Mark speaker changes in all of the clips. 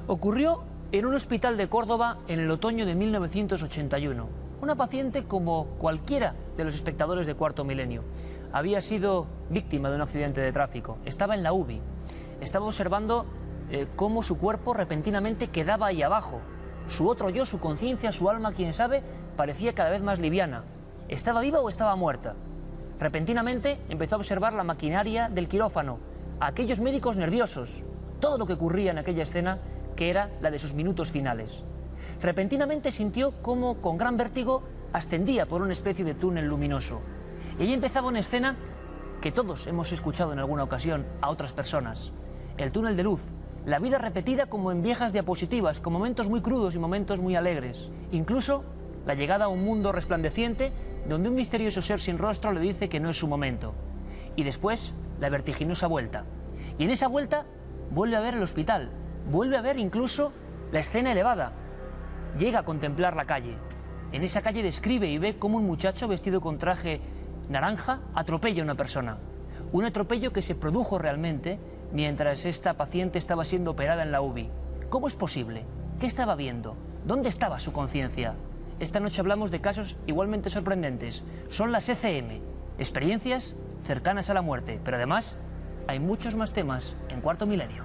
Speaker 1: Ocurrió en un hospital de Córdoba en el otoño de 1981. Una paciente como cualquiera de los espectadores de Cuarto Milenio. Había sido víctima de un accidente de tráfico. Estaba en la UBI. Estaba observando cómo su cuerpo repentinamente quedaba ahí abajo. Su otro yo, su conciencia, su alma, quién sabe, parecía cada vez más liviana. ¿Estaba viva o estaba muerta? Repentinamente empezó a observar la maquinaria del quirófano, a aquellos médicos nerviosos, todo lo que ocurría en aquella escena que era la de sus minutos finales. Repentinamente sintió cómo, con gran vértigo, ascendía por una especie de túnel luminoso. Y ahí empezaba una escena que todos hemos escuchado en alguna ocasión a otras personas. El túnel de luz, la vida repetida como en viejas diapositivas, con momentos muy crudos y momentos muy alegres. Incluso la llegada a un mundo resplandeciente donde un misterioso ser sin rostro le dice que no es su momento. Y después, la vertiginosa vuelta. Y en esa vuelta vuelve a ver el hospital, vuelve a ver incluso la escena elevada. Llega a contemplar la calle. En esa calle describe y ve cómo un muchacho vestido con traje naranja atropella a una persona. Un atropello que se produjo realmente mientras esta paciente estaba siendo operada en la UBI. ¿Cómo es posible? ¿Qué estaba viendo? ¿Dónde estaba su conciencia? Esta noche hablamos de casos igualmente sorprendentes. Son las ECM, experiencias cercanas a la muerte, pero además hay muchos más temas en Cuarto Milenio.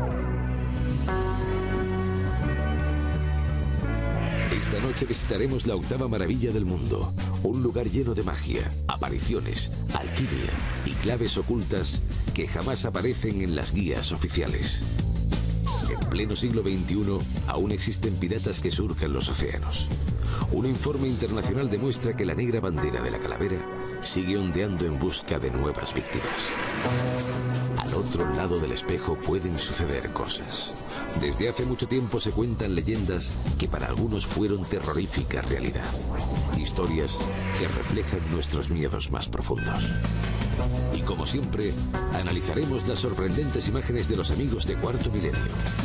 Speaker 2: Esta noche visitaremos la octava maravilla del mundo, un lugar lleno de magia, apariciones, alquimia y claves ocultas que jamás aparecen en las guías oficiales. En pleno siglo XXI aún existen piratas que surcan los océanos. Un informe internacional demuestra que la negra bandera de la calavera sigue ondeando en busca de nuevas víctimas. Al otro lado del espejo pueden suceder cosas. Desde hace mucho tiempo se cuentan leyendas que para algunos fueron terrorífica realidad. Historias que reflejan nuestros miedos más profundos. Y como siempre, analizaremos las sorprendentes imágenes de los amigos de Cuarto Milenio.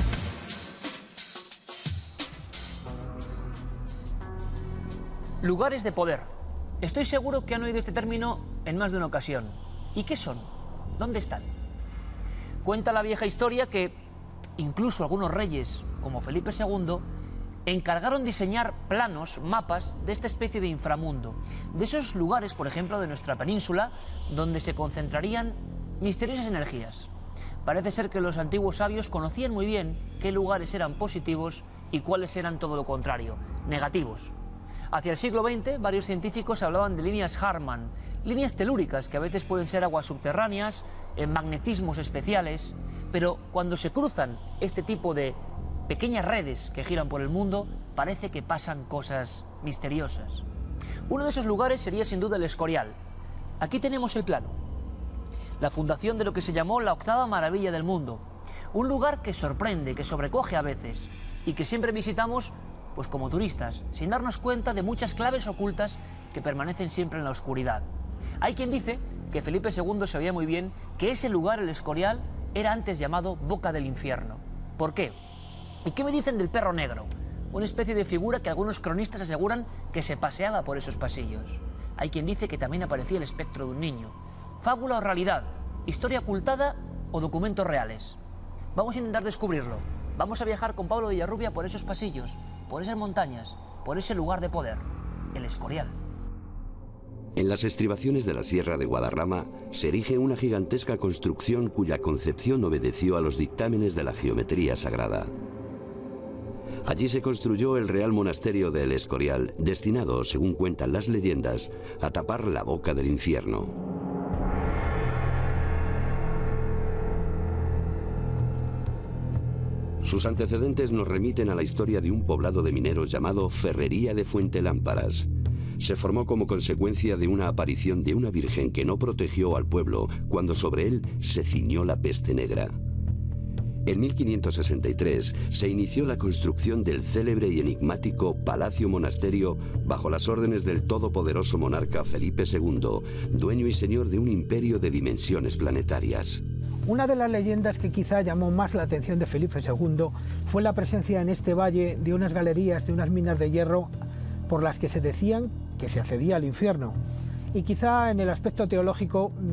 Speaker 1: Lugares de poder. Estoy seguro que han oído este término en más de una ocasión. ¿Y qué son? ¿Dónde están? Cuenta la vieja historia que incluso algunos reyes, como Felipe II, encargaron diseñar planos, mapas de esta especie de inframundo. De esos lugares, por ejemplo, de nuestra península, donde se concentrarían misteriosas energías. Parece ser que los antiguos sabios conocían muy bien qué lugares eran positivos y cuáles eran todo lo contrario, negativos. Hacia el siglo XX, varios científicos hablaban de líneas Harman, líneas telúricas que a veces pueden ser aguas subterráneas, magnetismos especiales, pero cuando se cruzan este tipo de pequeñas redes que giran por el mundo, parece que pasan cosas misteriosas. Uno de esos lugares sería sin duda el Escorial. Aquí tenemos el plano. La fundación de lo que se llamó la octava maravilla del mundo. Un lugar que sorprende, que sobrecoge a veces y que siempre visitamos pues como turistas, sin darnos cuenta de muchas claves ocultas que permanecen siempre en la oscuridad. Hay quien dice que Felipe II sabía muy bien que ese lugar, el Escorial, era antes llamado Boca del Infierno. ¿Por qué? ¿Y qué me dicen del perro negro? Una especie de figura que algunos cronistas aseguran que se paseaba por esos pasillos. Hay quien dice que también aparecía el espectro de un niño. ¿Fábula o realidad? ¿Historia ocultada o documentos reales? Vamos a intentar descubrirlo. Vamos a viajar con Pablo Villarrubia por esos pasillos, por esas montañas, por ese lugar de poder, el Escorial.
Speaker 3: En las estribaciones de la Sierra de Guadarrama se erige una gigantesca construcción cuya concepción obedeció a los dictámenes de la geometría sagrada. Allí se construyó el Real Monasterio de El Escorial, destinado, según cuentan las leyendas, a tapar la boca del infierno. Sus antecedentes nos remiten a la historia de un poblado de mineros llamado Ferrería de Fuentelámparas. Se formó como consecuencia de una aparición de una virgen que no protegió al pueblo cuando sobre él se ciñó la peste negra. En 1563 se inició la construcción del célebre y enigmático Palacio Monasterio bajo las órdenes del todopoderoso monarca Felipe II, dueño y señor de un imperio de dimensiones planetarias.
Speaker 4: Una de las leyendas que quizá llamó más la atención de Felipe II fue la presencia en este valle de unas galerías, de unas minas de hierro por las que se decían que se accedía al infierno. Y quizá en el aspecto teológico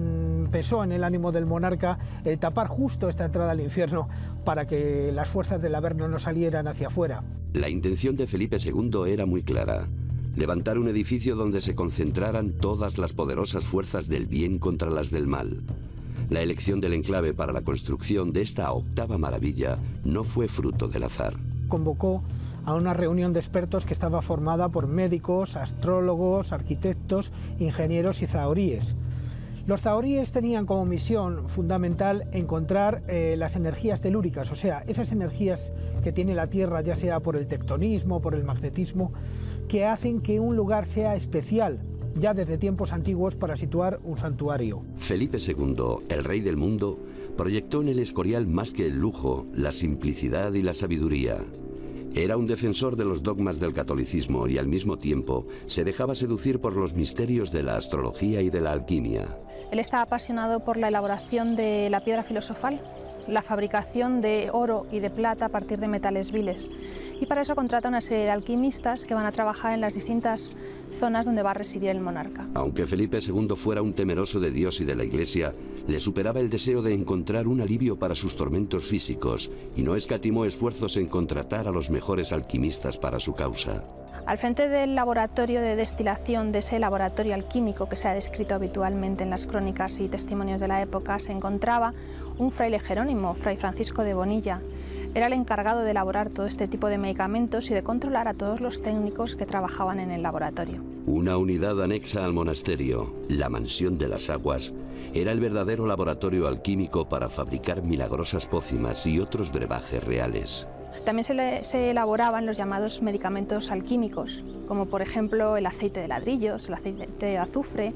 Speaker 4: pesó en el ánimo del monarca el tapar justo esta entrada al infierno para que las fuerzas del Averno no salieran hacia afuera.
Speaker 3: La intención de Felipe II era muy clara: levantar un edificio donde se concentraran todas las poderosas fuerzas del bien contra las del mal. La elección del enclave para la construcción de esta octava maravilla no fue fruto del azar.
Speaker 4: Convocó a una reunión de expertos que estaba formada por médicos, astrólogos, arquitectos, ingenieros y zahoríes. Los zahoríes tenían como misión fundamental encontrar las energías telúricas, o sea, esas energías que tiene la Tierra, ya sea por el tectonismo, por el magnetismo, que hacen que un lugar sea especial, ya desde tiempos antiguos, para situar un santuario.
Speaker 3: Felipe II, el rey del mundo, proyectó en el Escorial más que el lujo, la simplicidad y la sabiduría. Era un defensor de los dogmas del catolicismo y al mismo tiempo se dejaba seducir por los misterios de la astrología y de la alquimia.
Speaker 5: Él estaba apasionado por la elaboración de la piedra filosofal, la fabricación de oro y de plata a partir de metales viles. Y para eso contrata una serie de alquimistas que van a trabajar en las distintas zonas donde va a residir el monarca.
Speaker 3: Aunque Felipe II fuera un temeroso de Dios y de la Iglesia, le superaba el deseo de encontrar un alivio para sus tormentos físicos y no escatimó esfuerzos en contratar a los mejores alquimistas para su causa.
Speaker 5: Al frente del laboratorio de destilación, de ese laboratorio alquímico que se ha descrito habitualmente en las crónicas y testimonios de la época, se encontraba un fraile jerónimo, Fray Francisco de Bonilla. Era el encargado de elaborar todo este tipo de medicamentos y de controlar a todos los técnicos que trabajaban en el laboratorio.
Speaker 3: Una unidad anexa al monasterio, la Mansión de las Aguas, era el verdadero laboratorio alquímico para fabricar milagrosas pócimas y otros brebajes reales.
Speaker 5: También se elaboraban los llamados medicamentos alquímicos, como por ejemplo el aceite de ladrillos, el aceite de azufre,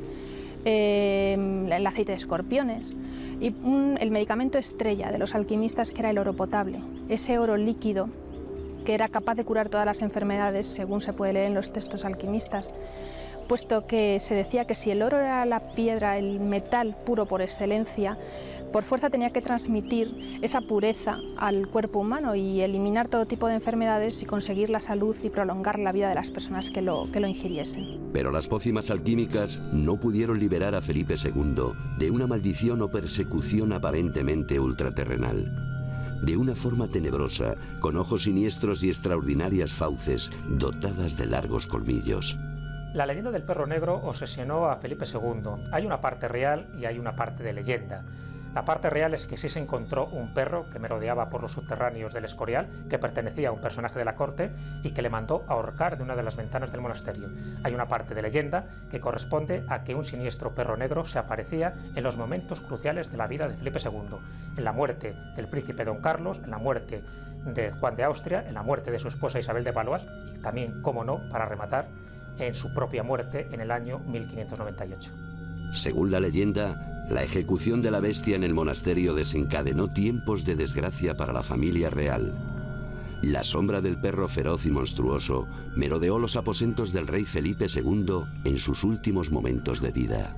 Speaker 5: el aceite de escorpiones y el medicamento estrella de los alquimistas, que era el oro potable, ese oro líquido que era capaz de curar todas las enfermedades, según se puede leer en los textos alquimistas, puesto que se decía que si el oro era la piedra, el metal puro por excelencia, por fuerza tenía que transmitir esa pureza al cuerpo humano y eliminar todo tipo de enfermedades y conseguir la salud y prolongar la vida de las personas que lo ingiriesen.
Speaker 3: Pero las pócimas alquímicas no pudieron liberar a Felipe II de una maldición o persecución aparentemente ultraterrenal. De una forma tenebrosa, con ojos siniestros y extraordinarias fauces dotadas de largos colmillos.
Speaker 6: La leyenda del perro negro obsesionó a Felipe II. Hay una parte real y hay una parte de leyenda. La parte real es que sí se encontró un perro que merodeaba por los subterráneos del Escorial, que pertenecía a un personaje de la corte y que le mandó ahorcar de una de las ventanas del monasterio. Hay una parte de leyenda que corresponde a que un siniestro perro negro se aparecía en los momentos cruciales de la vida de Felipe II, en la muerte del príncipe don Carlos, en la muerte de Juan de Austria, en la muerte de su esposa Isabel de Valois y también, cómo no, para rematar, en su propia muerte en el año 1598.
Speaker 3: Según la leyenda, la ejecución de la bestia en el monasterio desencadenó tiempos de desgracia para la familia real. La sombra del perro feroz y monstruoso merodeó los aposentos del rey Felipe II en sus últimos momentos de vida.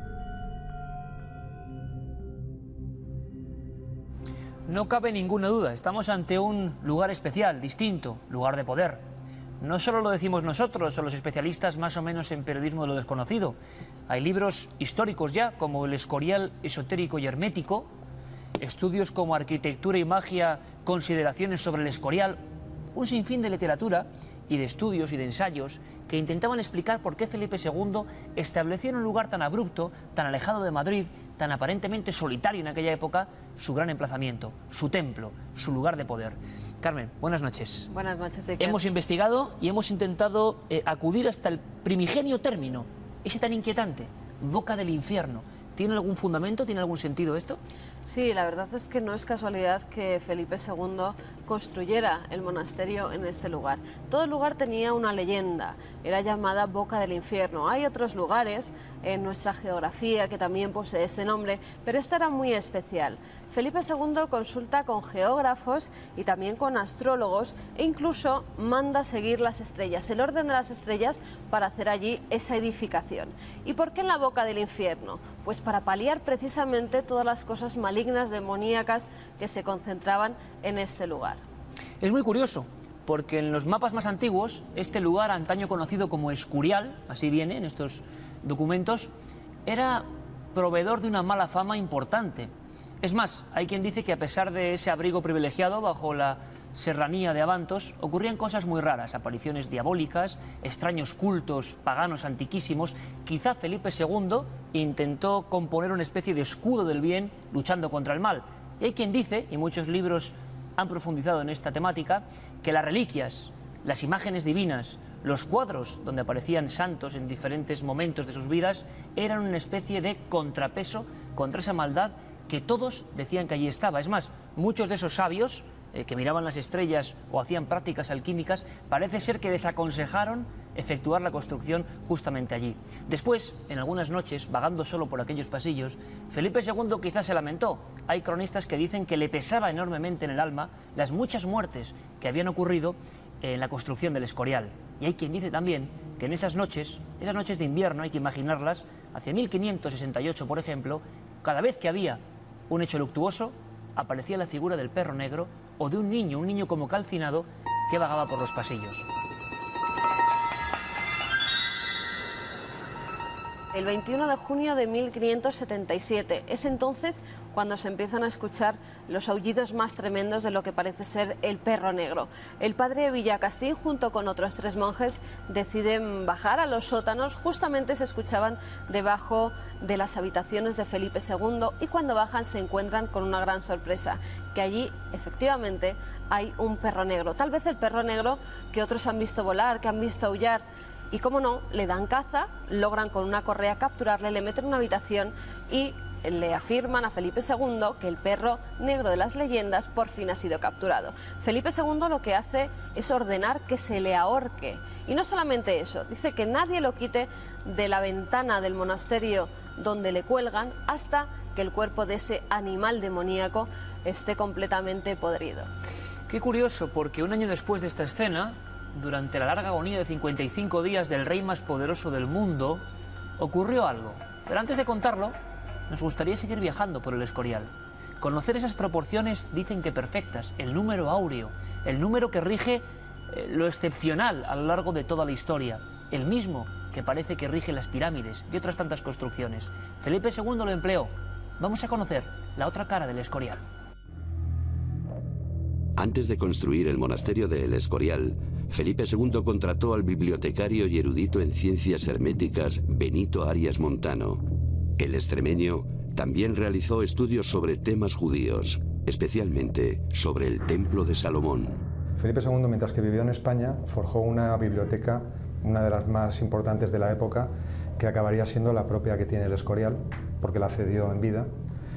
Speaker 1: No cabe ninguna duda, estamos ante un lugar especial, distinto, lugar de poder. No solo lo decimos nosotros o los especialistas más o menos en periodismo de lo desconocido. Hay libros históricos ya, como El Escorial esotérico y hermético, estudios como Arquitectura y Magia, consideraciones sobre el Escorial, un sinfín de literatura y de estudios y de ensayos que intentaban explicar por qué Felipe II estableció en un lugar tan abrupto, tan alejado de Madrid, tan aparentemente solitario en aquella época, su gran emplazamiento, su templo, su lugar de poder. Carmen, buenas noches.
Speaker 7: Buenas noches, Iker.
Speaker 1: Hemos investigado y hemos intentado acudir hasta el primigenio término, ese tan inquietante, boca del infierno. ¿Tiene algún fundamento, tiene algún sentido esto?
Speaker 7: Sí, la verdad es que no es casualidad que Felipe II construyera el monasterio en este lugar. Todo el lugar tenía una leyenda, era llamada Boca del Infierno. Hay otros lugares en nuestra geografía que también posee ese nombre, pero este era muy especial. Felipe II consulta con geógrafos y también con astrólogos e incluso manda seguir las estrellas, el orden de las estrellas, para hacer allí esa edificación. ¿Y por qué en la Boca del Infierno? Pues para paliar precisamente todas las cosas malignas, demoníacas que se concentraban en este lugar.
Speaker 1: Es muy curioso, porque en los mapas más antiguos, este lugar, antaño conocido como Escorial, así viene en estos documentos, era proveedor de una mala fama importante. Es más, hay quien dice que a pesar de ese abrigo privilegiado bajo la serranía de Abantos, ocurrían cosas muy raras, apariciones diabólicas, extraños cultos paganos antiquísimos. Quizá Felipe II intentó componer una especie de escudo del bien luchando contra el mal. Y hay quien dice, y muchos libros han profundizado en esta temática, que las reliquias, las imágenes divinas, los cuadros donde aparecían santos en diferentes momentos de sus vidas eran una especie de contrapeso contra esa maldad que todos decían que allí estaba. Es más, muchos de esos sabios que miraban las estrellas o hacían prácticas alquímicas, parece ser que desaconsejaron efectuar la construcción justamente allí. Después, en algunas noches, vagando solo por aquellos pasillos, Felipe II quizás se lamentó. Hay cronistas que dicen que le pesaba enormemente en el alma las muchas muertes que habían ocurrido en la construcción del Escorial. Y hay quien dice también que en esas noches de invierno, hay que imaginarlas, hacia 1568, por ejemplo, cada vez que había un hecho luctuoso, aparecía la figura del perro negro o de un niño como calcinado que vagaba por los pasillos.
Speaker 7: El 21 de junio de 1577. Es entonces cuando se empiezan a escuchar los aullidos más tremendos de lo que parece ser el perro negro. El padre Villacastín, junto con otros 3 monjes, deciden bajar a los sótanos. Justamente se escuchaban debajo de las habitaciones de Felipe II y cuando bajan se encuentran con una gran sorpresa, que allí efectivamente hay un perro negro. Tal vez el perro negro que otros han visto volar, que han visto aullar. Y como no, le dan caza, logran con una correa capturarle, le meten en una habitación y le afirman a Felipe II que el perro negro de las leyendas por fin ha sido capturado. Felipe II lo que hace es ordenar que se le ahorque. Y no solamente eso, dice que nadie lo quite de la ventana del monasterio donde le cuelgan hasta que el cuerpo de ese animal demoníaco esté completamente podrido.
Speaker 1: Qué curioso, porque un año después de esta escena, durante la larga agonía de 55 días del rey más poderoso del mundo, ocurrió algo. Pero antes de contarlo, nos gustaría seguir viajando por el Escorial. Conocer esas proporciones, dicen que perfectas, el número áureo, el número que rige lo excepcional a lo largo de toda la historia, el mismo que parece que rige las pirámides y otras tantas construcciones. Felipe II lo empleó. Vamos a conocer la otra cara del Escorial.
Speaker 3: Antes de construir el monasterio de El Escorial, Felipe II contrató al bibliotecario y erudito en ciencias herméticas Benito Arias Montano. El extremeño también realizó estudios sobre temas judíos, especialmente sobre el Templo de Salomón.
Speaker 8: Felipe II, mientras que vivió en España, forjó una biblioteca, una de las más importantes de la época, que acabaría siendo la propia que tiene El Escorial, porque la cedió en vida.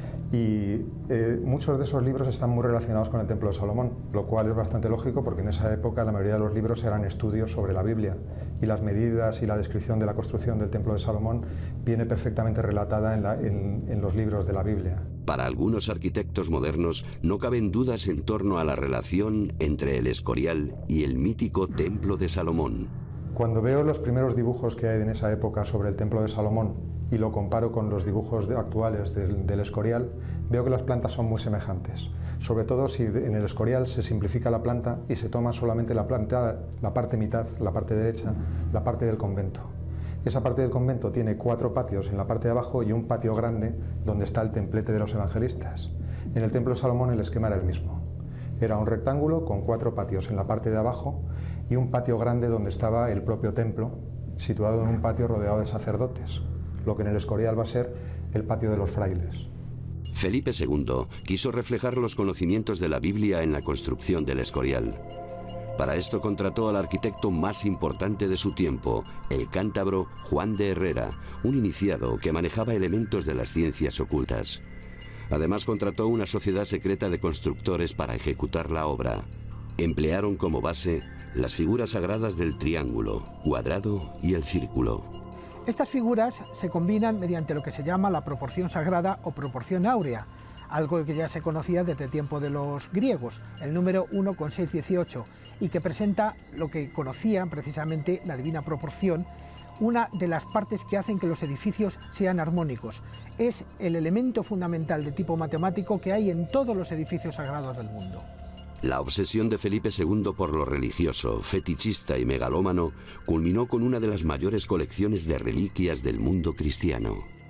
Speaker 8: Y muchos de esos libros están muy relacionados con el Templo de Salomón, lo cual es bastante lógico porque en esa época la mayoría de los libros eran estudios sobre la Biblia y las medidas y la descripción de la construcción del Templo de Salomón viene perfectamente relatada en los libros de la Biblia.
Speaker 3: Para algunos arquitectos modernos no caben dudas en torno a la relación entre El Escorial y el mítico Templo de Salomón.
Speaker 8: Cuando veo los primeros dibujos que hay en esa época sobre el Templo de Salomón y lo comparo con los dibujos actuales del Escorial, veo que las plantas son muy semejantes. Sobre todo si en el Escorial se simplifica la planta y se toma solamente la parte mitad, la parte derecha, la parte del convento. Esa parte del convento tiene 4 patios en la parte de abajo y un patio grande donde está el templete de los evangelistas. En el Templo de Salomón el esquema era el mismo. Era un rectángulo con 4 patios en la parte de abajo y un patio grande donde estaba el propio templo, situado en un patio rodeado de sacerdotes, lo que en el Escorial va a ser el patio de los frailes.
Speaker 3: Felipe II quiso reflejar los conocimientos de la Biblia en la construcción del Escorial. Para esto contrató al arquitecto más importante de su tiempo, el cántabro Juan de Herrera, un iniciado que manejaba elementos de las ciencias ocultas. Además contrató una sociedad secreta de constructores para ejecutar la obra. Emplearon como base las figuras sagradas del triángulo, cuadrado y el círculo.
Speaker 4: Estas figuras se combinan mediante lo que se llama la proporción sagrada o proporción áurea, algo que ya se conocía desde el tiempo de los griegos, el número 1 con 6, 18, y que presenta lo que conocían precisamente la divina proporción, una de las partes que hacen que los edificios sean armónicos. Es el elemento fundamental de tipo matemático que hay en todos los edificios sagrados del mundo.
Speaker 3: La obsesión de Felipe II por lo religioso, fetichista y megalómano culminó con una de las mayores colecciones de reliquias del mundo cristiano.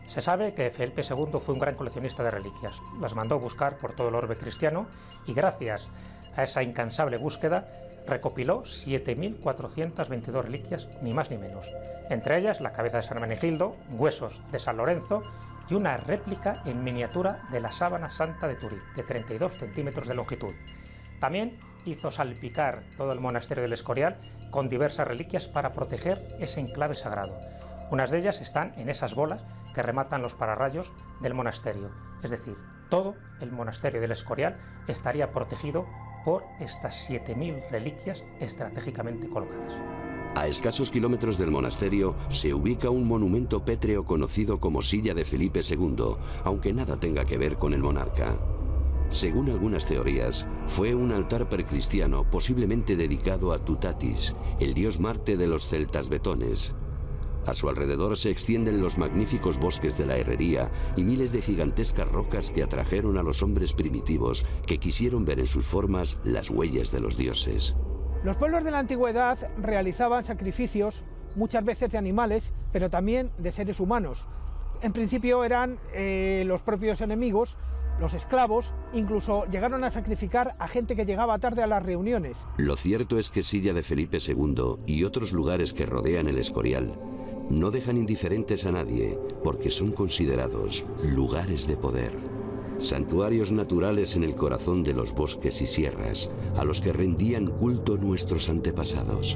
Speaker 6: Se sabe que Felipe II fue un gran coleccionista de reliquias. Las mandó buscar por todo el orbe cristiano y gracias a esa incansable búsqueda recopiló 7.422 reliquias, ni más ni menos. Entre ellas la cabeza de San Hermenegildo, huesos de San Lorenzo y una réplica en miniatura de la sábana santa de Turí, de 32 centímetros de longitud. También hizo salpicar todo el monasterio del Escorial con diversas reliquias para proteger ese enclave sagrado. Unas de ellas están en esas bolas que rematan los pararrayos del monasterio. Es decir, todo el monasterio del Escorial estaría protegido por estas 7.000 reliquias estratégicamente colocadas.
Speaker 3: A escasos kilómetros del monasterio se ubica un monumento pétreo conocido como Silla de Felipe II, aunque nada tenga que ver con el monarca. Según algunas teorías, fue un altar precristiano posiblemente dedicado a Tutatis, el dios Marte de los celtas betones. A su alrededor se extienden los magníficos bosques de la Herrería y miles de gigantescas rocas que atrajeron a los hombres primitivos que quisieron ver en sus formas las huellas de los dioses.
Speaker 4: Los pueblos de la antigüedad realizaban sacrificios, muchas veces de animales, pero también de seres humanos. En principio eran los propios enemigos, los esclavos, incluso llegaron a sacrificar a gente que llegaba tarde a las reuniones.
Speaker 3: Lo cierto es que Silla de Felipe II y otros lugares que rodean el Escorial no dejan indiferentes a nadie porque son considerados lugares de poder. Santuarios naturales en el corazón de los bosques y sierras, a los que rendían culto nuestros antepasados.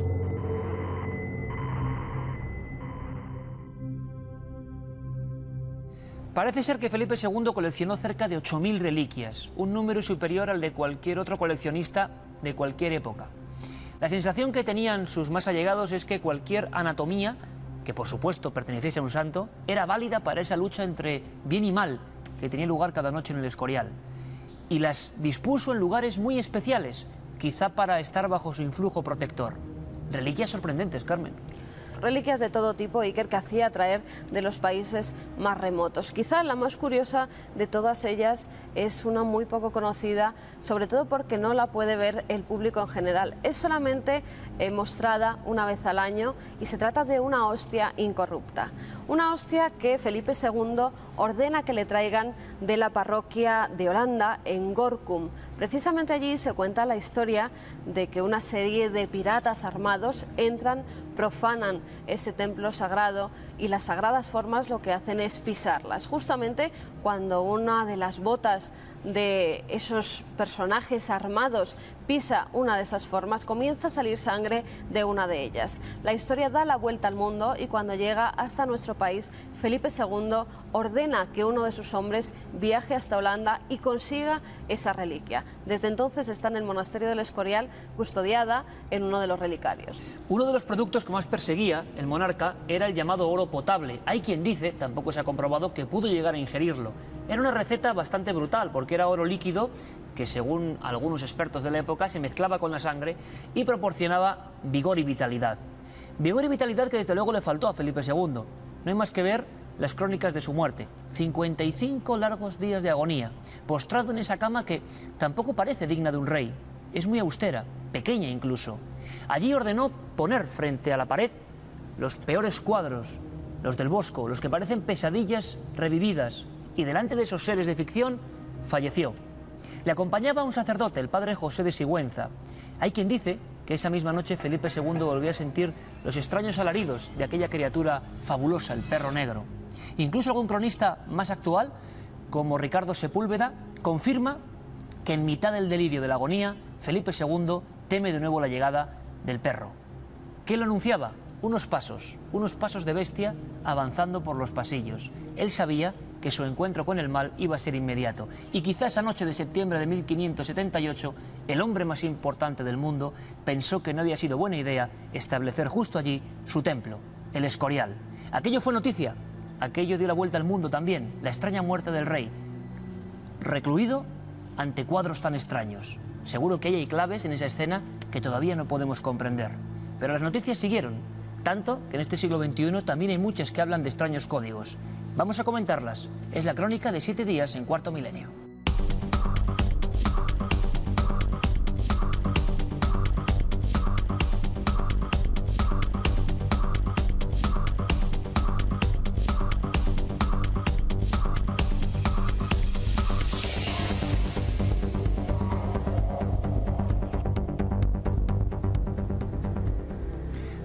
Speaker 1: Parece ser que Felipe II coleccionó cerca de 8.000 reliquias, un número superior al de cualquier otro coleccionista de cualquier época. La sensación que tenían sus más allegados es que cualquier anatomía, que por supuesto perteneciese a un santo, era válida para esa lucha entre bien y mal que tenía lugar cada noche en el Escorial. Y las dispuso en lugares muy especiales, quizá para estar bajo su influjo protector. Reliquias sorprendentes, Carmen.
Speaker 7: Reliquias de todo tipo, Iker, que hacía traer de los países más remotos. Quizá la más curiosa de todas ellas es una muy poco conocida, sobre todo porque no la puede ver el público en general. Es solamente mostrada una vez al año y se trata de una hostia incorrupta. Una hostia que Felipe II ordena que le traigan de la parroquia de Holanda, en Gorkum. Precisamente allí se cuenta la historia de que una serie de piratas armados entran, profanan ese templo sagrado y las sagradas formas lo que hacen es pisarlas. Justamente cuando una de las botas de esos personajes armados pisa una de esas formas, comienza a salir sangre de una de ellas. La historia da la vuelta al mundo y cuando llega hasta nuestro país, Felipe II ordena que uno de sus hombres viaje hasta Holanda y consiga esa reliquia. Desde entonces está en el monasterio del Escorial, custodiada en uno de los relicarios.
Speaker 1: Uno de los productos que más perseguía el monarca era el llamado oro potable. Hay quien dice, tampoco se ha comprobado, que pudo llegar a ingerirlo. Era una receta bastante brutal porque era oro líquido que, según algunos expertos de la época, se mezclaba con la sangre y proporcionaba vigor y vitalidad. Vigor y vitalidad que desde luego le faltó a Felipe II. No hay más que ver las crónicas de su muerte. 55 largos días de agonía, postrado en esa cama que tampoco parece digna de un rey. Es muy austera, pequeña incluso. Allí ordenó poner frente a la pared los peores cuadros, los del Bosco, los que parecen pesadillas revividas, y delante de esos seres de ficción falleció. Le acompañaba un sacerdote, el padre José de Sigüenza. Hay quien dice que esa misma noche Felipe II volvió a sentir los extraños alaridos de aquella criatura fabulosa, el perro negro. Incluso algún cronista más actual, como Ricardo Sepúlveda, confirma que en mitad del delirio de la agonía, Felipe II teme de nuevo la llegada del perro. ¿Qué lo anunciaba? Unos pasos de bestia avanzando por los pasillos. Él sabía que su encuentro con el mal iba a ser inmediato. Y quizá esa noche de septiembre de 1578, el hombre más importante del mundo pensó que no había sido buena idea establecer justo allí su templo, el Escorial. Aquello fue noticia, aquello dio la vuelta al mundo también, la extraña muerte del rey, recluido ante cuadros tan extraños. Seguro que hay claves en esa escena que todavía no podemos comprender. Pero las noticias siguieron, tanto que en este siglo XXI también hay muchas que hablan de extraños códigos. Vamos a comentarlas. Es la crónica de 7 días en Cuarto Milenio.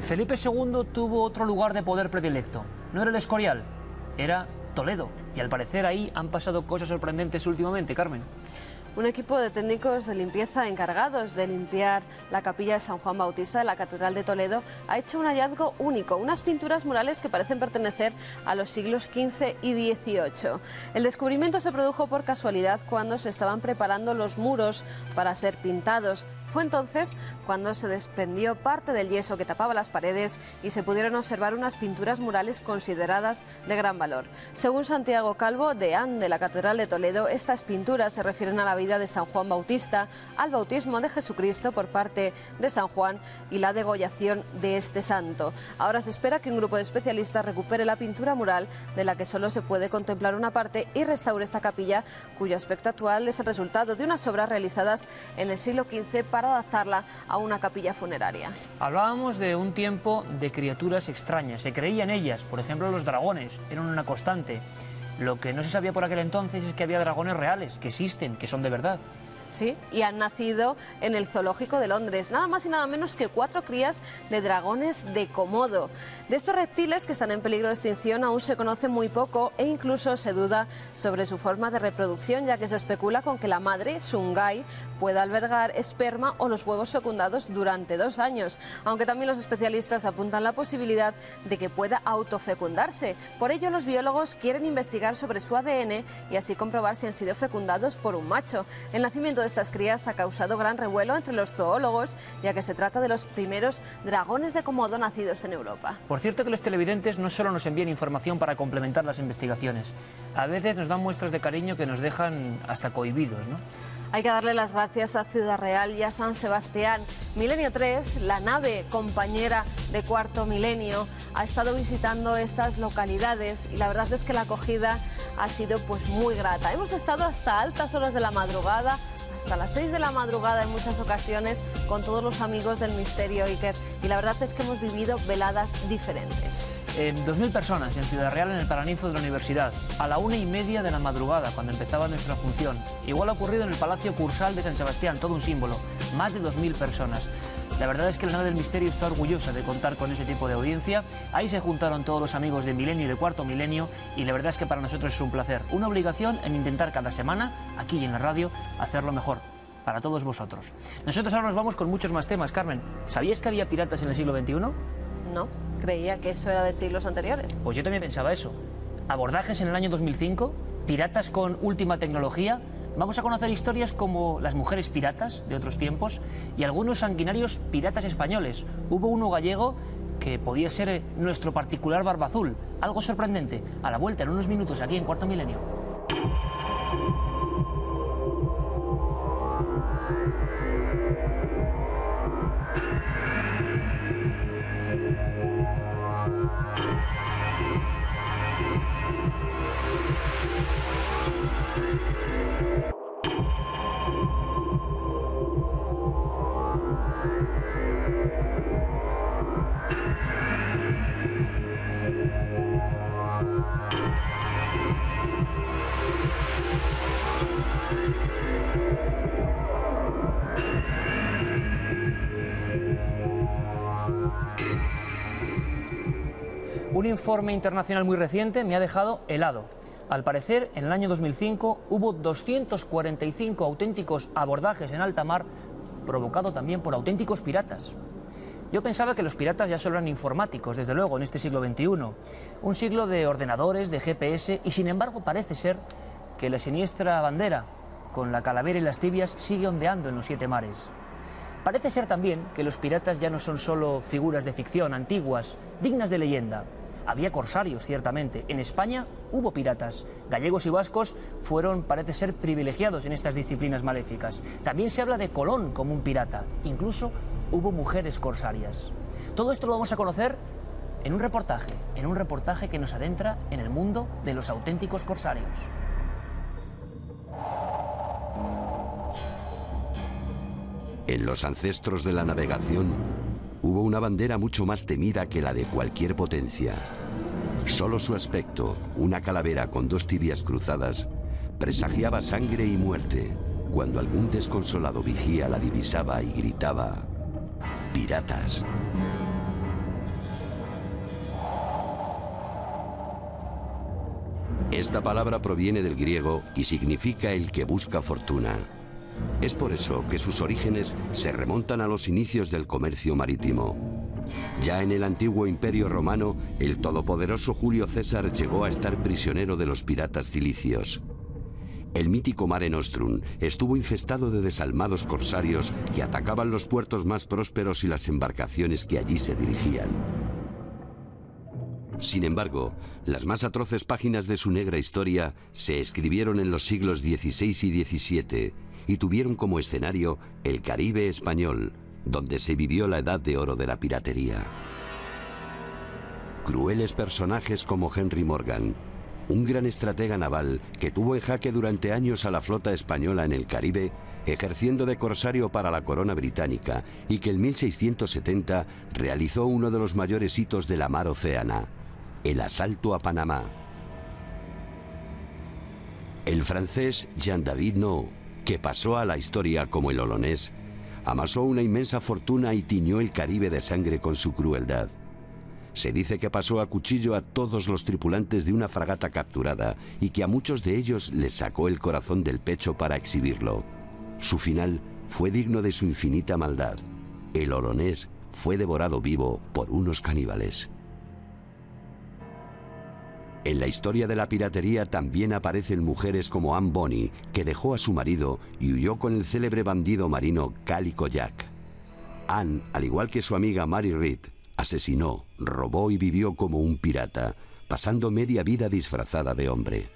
Speaker 1: Felipe II tuvo otro lugar de poder predilecto. No era el Escorial, era Toledo. Y al parecer ahí han pasado cosas sorprendentes últimamente, Carmen.
Speaker 7: Un equipo de técnicos de limpieza encargados de limpiar la capilla de San Juan Bautista de la Catedral de Toledo ha hecho un hallazgo único, unas pinturas murales que parecen pertenecer a los siglos XV y XVIII. El descubrimiento se produjo por casualidad cuando se estaban preparando los muros para ser pintados. Fue entonces cuando se desprendió parte del yeso que tapaba las paredes y se pudieron observar unas pinturas murales consideradas de gran valor. Según Santiago Calvo, deán de la Catedral de Toledo, estas pinturas se refieren a la vida de San Juan Bautista, al bautismo de Jesucristo por parte de San Juan y la degollación de este santo. Ahora se espera que un grupo de especialistas recupere la pintura mural, de la que solo se puede contemplar una parte, y restaure esta capilla, cuyo aspecto actual es el resultado de unas obras realizadas en el siglo XV para adaptarla a una capilla funeraria.
Speaker 1: Hablábamos de un tiempo de criaturas extrañas, se creía en ellas, por ejemplo los dragones, eran una constante. Lo que no se sabía por aquel entonces es que había dragones reales, que existen, que son de verdad.
Speaker 7: Sí, y han nacido en el Zoológico de Londres, nada más y nada menos que 4 crías de dragones de Komodo. De estos reptiles, que están en peligro de extinción, aún se conoce muy poco e incluso se duda sobre su forma de reproducción, ya que se especula con que la madre, Sungai, pueda albergar esperma o los huevos fecundados durante 2 años, aunque también los especialistas apuntan la posibilidad de que pueda autofecundarse. Por ello, los biólogos quieren investigar sobre su ADN y así comprobar si han sido fecundados por un macho. El nacimiento de estas crías ha causado gran revuelo entre los zoólogos, ya que se trata de los primeros dragones de Komodo nacidos en Europa.
Speaker 1: Por cierto que los televidentes no solo nos envían información para complementar las investigaciones, a veces nos dan muestras de cariño que nos dejan hasta cohibidos, ¿no?
Speaker 7: Hay que darle las gracias a Ciudad Real y a San Sebastián. Milenio 3, la nave compañera de Cuarto Milenio, ha estado visitando estas localidades y la verdad es que la acogida ha sido pues muy grata. Hemos estado hasta altas horas de la madrugada, hasta las 6 de la madrugada en muchas ocasiones, con todos los amigos del Misterio Iker, y la verdad es que hemos vivido veladas diferentes.
Speaker 1: 2.000 personas en Ciudad Real, en el Paraninfo de la Universidad, a la 1:30 de la madrugada, cuando empezaba nuestra función. Igual ha ocurrido en el Palacio Cursal de San Sebastián, todo un símbolo, más de 2.000 personas. La verdad es que la nave del Misterio está orgullosa de contar con ese tipo de audiencia. Ahí se juntaron todos los amigos de Milenio y de Cuarto Milenio, y la verdad es que para nosotros es un placer, una obligación en intentar cada semana, aquí en la radio, hacerlo mejor para todos vosotros. Nosotros ahora nos vamos con muchos más temas. Carmen, ¿sabías que había piratas en el siglo XXI?
Speaker 7: No, creía que eso era de siglos anteriores.
Speaker 1: Pues yo también pensaba eso. Abordajes en el año 2005, piratas con última tecnología. Vamos a conocer historias como las mujeres piratas de otros tiempos y algunos sanguinarios piratas españoles. Hubo uno gallego que podía ser nuestro particular Barba Azul. Algo sorprendente. A la vuelta en unos minutos aquí en Cuarto Milenio. Un informe internacional muy reciente me ha dejado helado. Al parecer, en el año 2005 hubo 245 auténticos abordajes en alta mar, provocado también por auténticos piratas. Yo pensaba que los piratas ya solo eran informáticos, desde luego, en este siglo XXI. Un siglo de ordenadores, de GPS, y sin embargo parece ser que la siniestra bandera, con la calavera y las tibias, sigue ondeando en los 7 mares. Parece ser también que los piratas ya no son solo figuras de ficción antiguas, dignas de leyenda. Había corsarios, ciertamente. En España hubo piratas. Gallegos y vascos fueron, parece ser, privilegiados en estas disciplinas maléficas. También se habla de Colón como un pirata. Incluso hubo mujeres corsarias. Todo esto lo vamos a conocer en un reportaje que nos adentra en el mundo de los auténticos corsarios.
Speaker 3: En los ancestros de la navegación hubo una bandera mucho más temida que la de cualquier potencia. Solo su aspecto, una calavera con 2 tibias cruzadas, presagiaba sangre y muerte cuando algún desconsolado vigía la divisaba y gritaba: ¡piratas! Esta palabra proviene del griego y significa el que busca fortuna. Es por eso que sus orígenes se remontan a los inicios del comercio marítimo. Ya en el antiguo Imperio Romano, el todopoderoso Julio César llegó a estar prisionero de los piratas cilicios. El mítico Mare Nostrum estuvo infestado de desalmados corsarios que atacaban los puertos más prósperos y las embarcaciones que allí se dirigían. Sin embargo, las más atroces páginas de su negra historia se escribieron en los siglos XVI y XVII y tuvieron como escenario el Caribe español, donde se vivió la edad de oro de la piratería. Crueles personajes como Henry Morgan, un gran estratega naval que tuvo en jaque durante años a la flota española en el Caribe, ejerciendo de corsario para la corona británica, y que en 1670 realizó uno de los mayores hitos de la mar Océana, el asalto a Panamá. El francés Jean-David No, que pasó a la historia como el Olonés, amasó una inmensa fortuna y tiñó el Caribe de sangre con su crueldad. Se dice que pasó a cuchillo a todos los tripulantes de una fragata capturada y que a muchos de ellos les sacó el corazón del pecho para exhibirlo. Su final fue digno de su infinita maldad. El Olonés fue devorado vivo por unos caníbales. En la historia de la piratería también aparecen mujeres como Anne Bonny, que dejó a su marido y huyó con el célebre bandido marino Calico Jack. Anne, al igual que su amiga Mary Read, asesinó, robó y vivió como un pirata, pasando media vida disfrazada de hombre.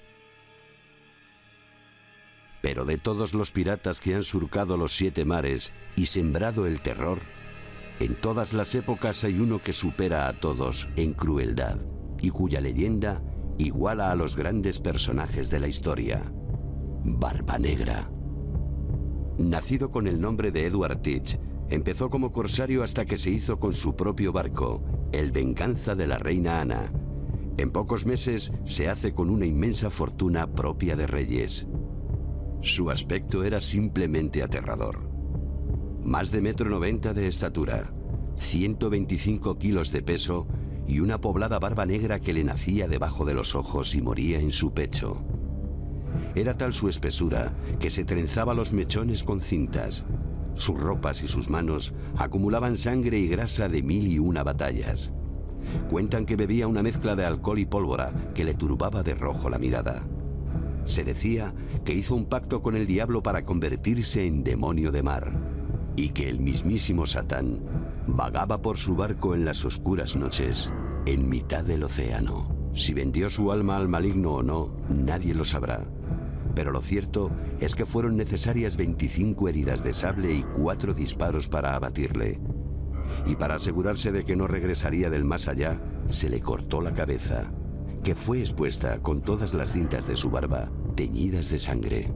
Speaker 3: Pero de todos los piratas que han surcado los 7 mares y sembrado el terror, en todas las épocas hay uno que supera a todos en crueldad y cuya leyenda iguala a los grandes personajes de la historia: Barba Negra. Nacido con el nombre de Edward Teach, empezó como corsario hasta que se hizo con su propio barco, el Venganza de la Reina Ana. En pocos meses se hace con una inmensa fortuna propia de reyes. Su aspecto era simplemente aterrador. Más de 1,90 m de estatura, 125 kilos de peso y una poblada barba negra que le nacía debajo de los ojos y moría en su pecho. Era tal su espesura que se trenzaba los mechones con cintas. Sus ropas y sus manos acumulaban sangre y grasa de 1001 batallas. Cuentan que bebía una mezcla de alcohol y pólvora que le turbaba de rojo la mirada. Se decía que hizo un pacto con el diablo para convertirse en demonio de mar, y que el mismísimo Satán vagaba por su barco en las oscuras noches, en mitad del océano. Si vendió su alma al maligno o no, nadie lo sabrá. Pero lo cierto es que fueron necesarias 25 heridas de sable y 4 disparos para abatirle. Y para asegurarse de que no regresaría del más allá, se le cortó la cabeza, que fue expuesta con todas las cintas de su barba teñidas de sangre.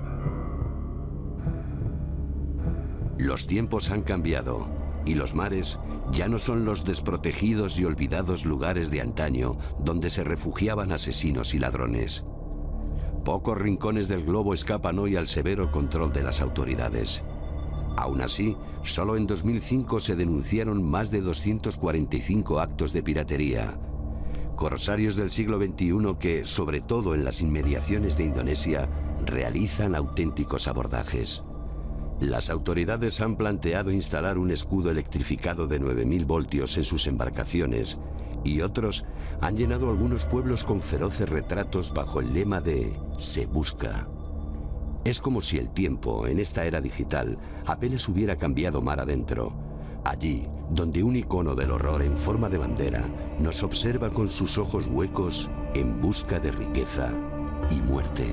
Speaker 3: Los tiempos han cambiado y los mares ya no son los desprotegidos y olvidados lugares de antaño donde se refugiaban asesinos y ladrones. Pocos rincones del globo escapan hoy al severo control de las autoridades. Aún así, solo en 2005 se denunciaron más de 245 actos de piratería. Corsarios del siglo XXI que, sobre todo en las inmediaciones de Indonesia, realizan auténticos abordajes. Las autoridades han planteado instalar un escudo electrificado de 9000 voltios en sus embarcaciones y otros han llenado algunos pueblos con feroces retratos bajo el lema de "Se busca". Es como si el tiempo, en esta era digital, apenas hubiera cambiado mar adentro. Allí, donde un icono del horror en forma de bandera nos observa con sus ojos huecos en busca de riqueza y muerte.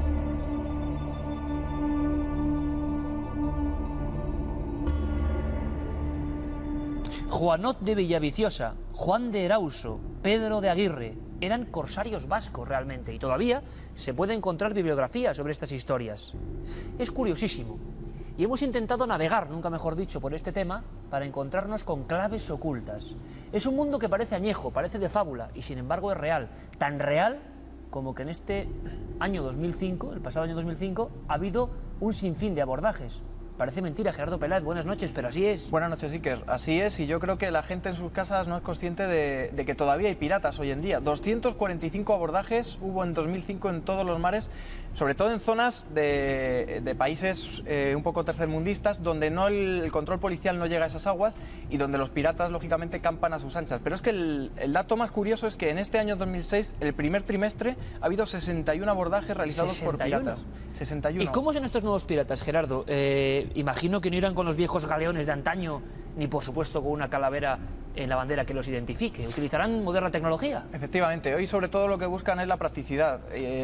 Speaker 1: Juanot de Villaviciosa, Juan de Erauso, Pedro de Aguirre, eran corsarios vascos realmente, y todavía se puede encontrar bibliografía sobre estas historias. Es curiosísimo, y hemos intentado navegar, nunca mejor dicho, por este tema para encontrarnos con claves ocultas. Es un mundo que parece añejo, parece de fábula, y sin embargo es real, tan real como que en este año 2005, el pasado año 2005, ha habido un sinfín de abordajes. Parece mentira, Gerardo Peláez, buenas noches, pero así es.
Speaker 9: Buenas noches, Iker. Así es, y yo creo que la gente en sus casas no es consciente de que todavía hay piratas hoy en día. 245 abordajes hubo en 2005 en todos los mares, sobre todo en zonas de países un poco tercermundistas, donde el control policial no llega a esas aguas y donde los piratas, lógicamente, campan a sus anchas. Pero es que el dato más curioso es que en este año 2006, el primer trimestre, ha habido 61 abordajes realizados
Speaker 1: 61.
Speaker 9: por piratas. 61.
Speaker 1: ¿Y cómo son estos nuevos piratas, Gerardo? Imagino que no irán con los viejos galeones de antaño, ni por supuesto con una calavera en la bandera que los identifique. ¿Utilizarán moderna tecnología?
Speaker 9: Efectivamente, hoy sobre todo lo que buscan es la practicidad.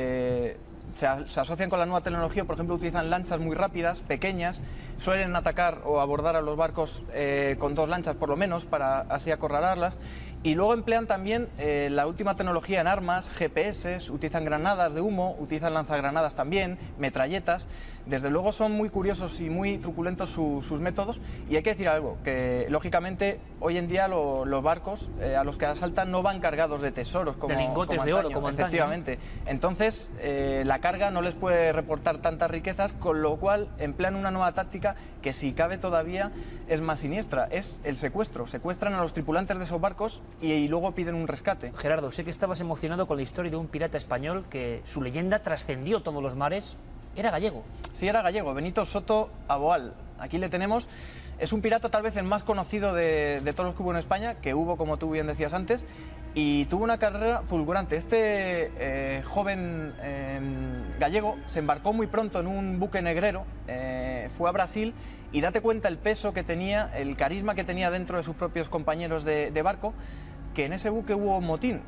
Speaker 9: Se asocian con la nueva tecnología, por ejemplo, utilizan lanchas muy rápidas, pequeñas, suelen atacar o abordar a los barcos con 2 lanchas por lo menos, para así acorralarlas, y luego emplean también la última tecnología en armas, GPS, utilizan granadas de humo, utilizan lanzagranadas también, metralletas. Desde luego son muy curiosos y muy truculentos sus métodos, y hay que decir algo, que lógicamente hoy en día los barcos a los que asaltan no van cargados de tesoros como
Speaker 1: de lingotes de oro, como antaño.
Speaker 9: Efectivamente. Entonces la carga no les puede reportar tantas riquezas, con lo cual emplean una nueva táctica que, si cabe, todavía es más siniestra, es el secuestro. Secuestran a los tripulantes de esos barcos y luego piden un rescate.
Speaker 1: Gerardo, sé que estabas emocionado con la historia de un pirata español que su leyenda trascendió todos los mares. Era gallego.
Speaker 9: Sí, era gallego, Benito Soto Aboal. Aquí le tenemos. Es un pirata tal vez el más conocido de todos los que hubo en España, que hubo, como tú bien decías antes, y tuvo una carrera fulgurante. Este joven gallego se embarcó muy pronto en un buque negrero, fue a Brasil, y date cuenta el peso que tenía, el carisma que tenía dentro de sus propios compañeros de barco, que en ese buque hubo motín.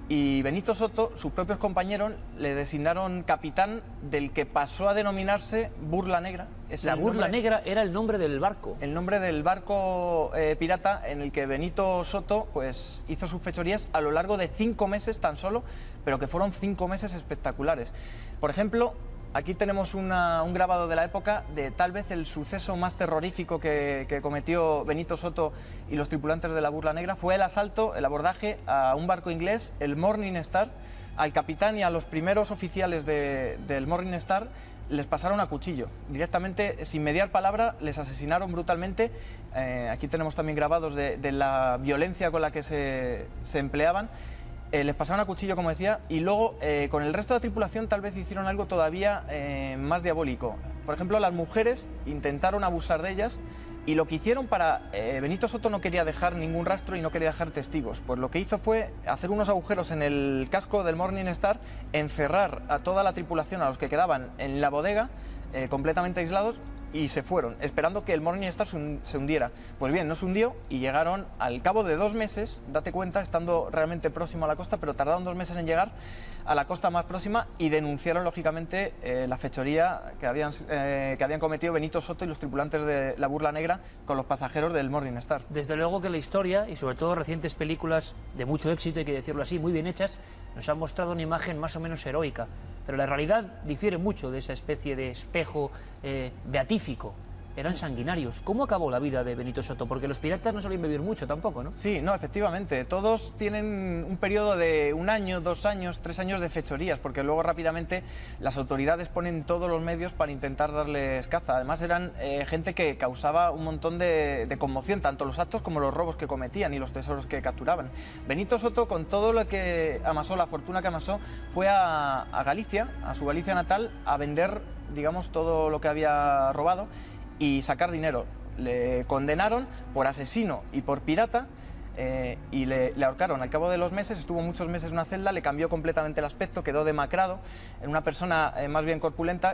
Speaker 9: Y Benito Soto, sus propios compañeros, le designaron capitán del que pasó a denominarse Burla Negra.
Speaker 1: La Burla Negra era el nombre del barco.
Speaker 9: El nombre del barco pirata en el que Benito Soto pues hizo sus fechorías a lo largo de 5 meses tan solo, pero que fueron 5 meses espectaculares. Por ejemplo, aquí tenemos un grabado de la época de tal vez el suceso más terrorífico que cometió Benito Soto y los tripulantes de la Burla Negra. Fue el asalto, el abordaje a un barco inglés, el Morning Star. Al capitán y a los primeros oficiales del Morning Star les pasaron a cuchillo. Directamente, sin mediar palabra, les asesinaron brutalmente. Aquí tenemos también grabados de la violencia con la que se empleaban. Les pasaron a cuchillo, como decía, y luego con el resto de la tripulación tal vez hicieron algo todavía más diabólico. Por ejemplo, las mujeres intentaron abusar de ellas, y lo que hicieron Benito Soto no quería dejar ningún rastro y no quería dejar testigos. Pues lo que hizo fue hacer unos agujeros en el casco del Morning Star, encerrar a toda la tripulación, a los que quedaban en la bodega, completamente aislados, y se fueron, esperando que el Morning Star se hundiera. Pues bien, no se hundió y llegaron al cabo de 2 meses, date cuenta, estando realmente próximo a la costa, pero tardaron 2 meses en llegar a la costa más próxima, y denunciaron lógicamente la fechoría que habían cometido Benito Soto y los tripulantes de la Burla Negra con los pasajeros del Morning Star.
Speaker 1: Desde luego que la historia, y sobre todo recientes películas de mucho éxito, hay que decirlo así, muy bien hechas, nos han mostrado una imagen más o menos heroica, pero la realidad difiere mucho de esa especie de espejo beatífico. Eran sanguinarios. ¿Cómo acabó la vida de Benito Soto? Porque los piratas no solían vivir mucho tampoco, ¿no?
Speaker 9: Sí, no, efectivamente. Todos tienen un periodo de 1 año, 2 años, 3 años de fechorías, porque luego rápidamente las autoridades ponen todos los medios para intentar darles caza. Además eran gente que causaba un montón de conmoción, tanto los actos como los robos que cometían y los tesoros que capturaban. Benito Soto, con todo lo que amasó, la fortuna que amasó, fue a Galicia, a su Galicia natal, a vender, digamos, todo lo que había robado y sacar dinero. Le condenaron por asesino y por pirata, y le ahorcaron. Al cabo de los meses, estuvo muchos meses en una celda, le cambió completamente el aspecto, quedó demacrado, en una persona más bien corpulenta.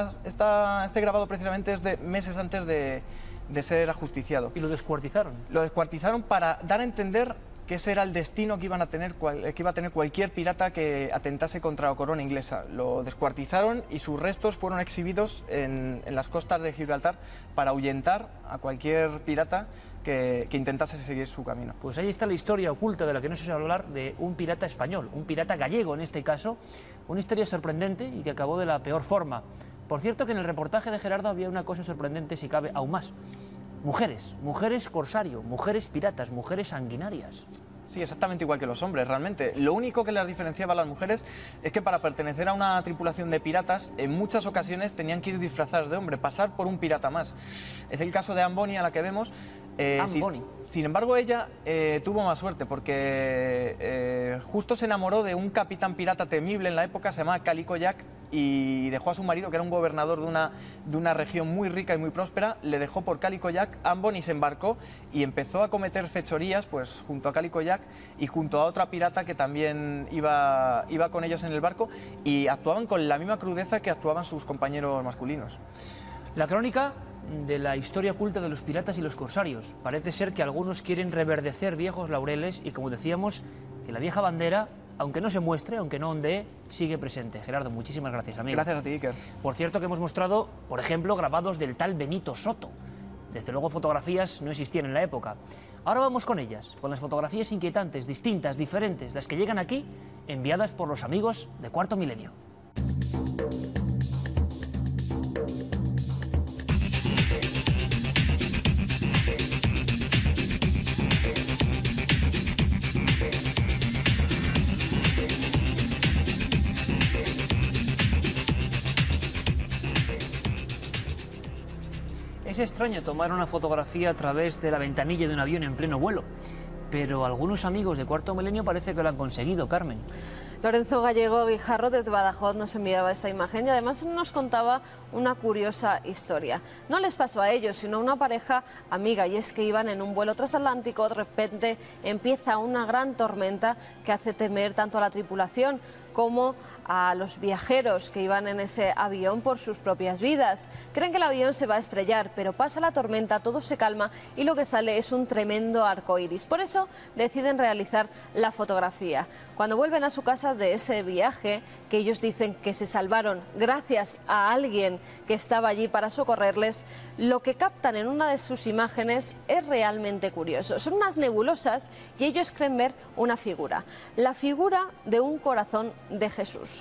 Speaker 9: Este grabado precisamente es de meses antes de ser ajusticiado.
Speaker 1: ¿Y lo descuartizaron?
Speaker 9: Lo descuartizaron para dar a entender que ese era el destino que iba a tener cualquier pirata que atentase contra la corona inglesa. Lo descuartizaron y sus restos fueron exhibidos en las costas de Gibraltar para ahuyentar a cualquier pirata que intentase seguir su camino.
Speaker 1: Pues ahí está la historia oculta de la que no se suele hablar, de un pirata español, un pirata gallego en este caso, una historia sorprendente y que acabó de la peor forma. Por cierto, que en el reportaje de Gerardo había una cosa sorprendente, si cabe, aún más. Mujeres corsario, mujeres piratas, mujeres sanguinarias.
Speaker 9: Sí, exactamente igual que los hombres, realmente. Lo único que las diferenciaba a las mujeres es que para pertenecer a una tripulación de piratas, en muchas ocasiones tenían que ir disfrazadas de hombre, pasar por un pirata más. Es el caso de Anne Bonny, a la que vemos. Sin embargo, ella tuvo más suerte porque justo se enamoró de un capitán pirata temible en la época, se llamaba Calico Jack, y dejó a su marido, que era un gobernador de una región muy rica y muy próspera, le dejó por Calico Jack. Anne Bonny se embarcó y empezó a cometer fechorías pues, junto a Calico Jack y junto a otra pirata que también iba con ellos en el barco, y actuaban con la misma crudeza que actuaban sus compañeros masculinos.
Speaker 1: La crónica de la historia oculta de los piratas y los corsarios. Parece ser que algunos quieren reverdecer viejos laureles y, como decíamos, que la vieja bandera, aunque no se muestre, aunque no ondee, sigue presente. Gerardo, muchísimas gracias, amigo.
Speaker 9: Gracias a ti, Iker.
Speaker 1: Por cierto, que hemos mostrado, por ejemplo, grabados del tal Benito Soto. Desde luego, fotografías no existían en la época. Ahora vamos con ellas, con las fotografías inquietantes, distintas, diferentes, las que llegan aquí, enviadas por los amigos de Cuarto Milenio. Es extraño tomar una fotografía a través de la ventanilla de un avión en pleno vuelo, pero algunos amigos de Cuarto Milenio parece que lo han conseguido, Carmen.
Speaker 7: Lorenzo Gallego Guijarro desde Badajoz nos enviaba esta imagen y además nos contaba una curiosa historia. No les pasó a ellos, sino a una pareja amiga, y es que iban en un vuelo transatlántico. De repente empieza una gran tormenta que hace temer tanto a la tripulación como a los viajeros que iban en ese avión por sus propias vidas. Creen que el avión se va a estrellar, pero pasa la tormenta, todo se calma y lo que sale es un tremendo arco iris. Por eso deciden realizar la fotografía. Cuando vuelven a su casa de ese viaje, que ellos dicen que se salvaron gracias a alguien que estaba allí para socorrerles, lo que captan en una de sus imágenes es realmente curioso. Son unas nebulosas y ellos creen ver una figura, la figura de un corazón de Jesús.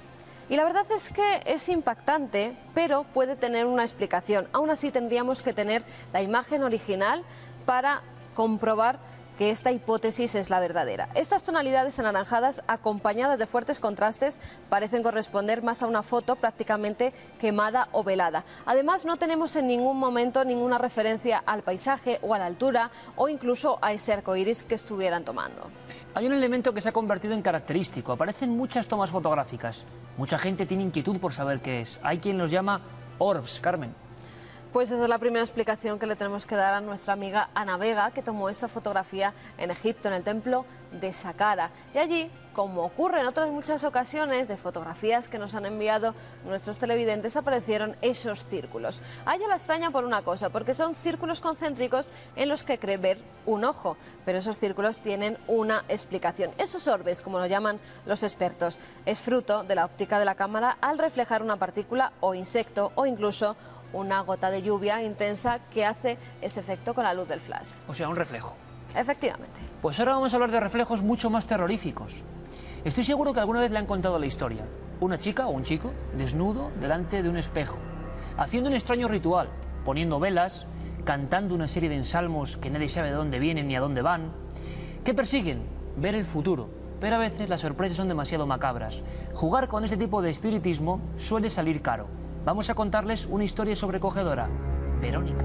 Speaker 7: Y la verdad es que es impactante, pero puede tener una explicación. Aún así tendríamos que tener la imagen original para comprobar que esta hipótesis es la verdadera. Estas tonalidades anaranjadas, acompañadas de fuertes contrastes, parecen corresponder más a una foto prácticamente quemada o velada. Además, no tenemos en ningún momento ninguna referencia al paisaje o a la altura o incluso a ese arco iris que estuvieran tomando.
Speaker 1: Hay un elemento que se ha convertido en característico. Aparecen muchas tomas fotográficas. Mucha gente tiene inquietud por saber qué es. Hay quien los llama orbs, Carmen.
Speaker 7: Pues esa es la primera explicación que le tenemos que dar a nuestra amiga Ana Vega, que tomó esta fotografía en Egipto, en el templo de Saqqara. Y allí, como ocurre en otras muchas ocasiones de fotografías que nos han enviado nuestros televidentes, aparecieron esos círculos. A ella la extraña por una cosa, porque son círculos concéntricos en los que cree ver un ojo, pero esos círculos tienen una explicación. Esos orbes, como lo llaman los expertos, es fruto de la óptica de la cámara al reflejar una partícula o insecto o incluso una gota de lluvia intensa que hace ese efecto con la luz del flash.
Speaker 1: O sea, un reflejo.
Speaker 7: Efectivamente.
Speaker 1: Pues ahora vamos a hablar de reflejos mucho más terroríficos. Estoy seguro que alguna vez le han contado la historia. Una chica o un chico desnudo delante de un espejo, haciendo un extraño ritual, poniendo velas, cantando una serie de ensalmos que nadie sabe de dónde vienen ni a dónde van. ¿Qué persiguen? Ver el futuro. Pero a veces las sorpresas son demasiado macabras. Jugar con este tipo de espiritismo suele salir caro. Vamos a contarles una historia sobrecogedora. Verónica.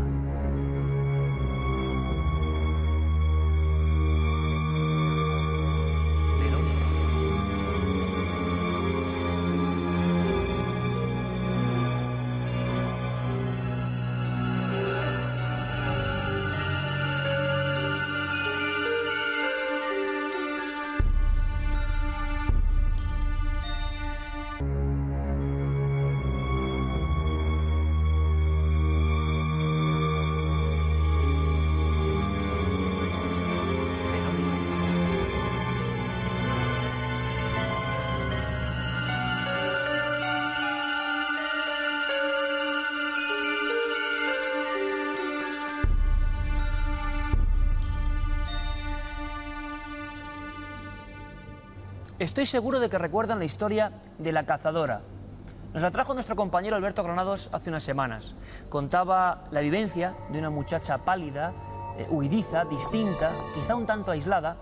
Speaker 1: Estoy seguro de que recuerdan la historia de la cazadora. Nos la trajo nuestro compañero Alberto Granados hace unas semanas. Contaba la vivencia de una muchacha pálida, huidiza, distinta, quizá un tanto aislada,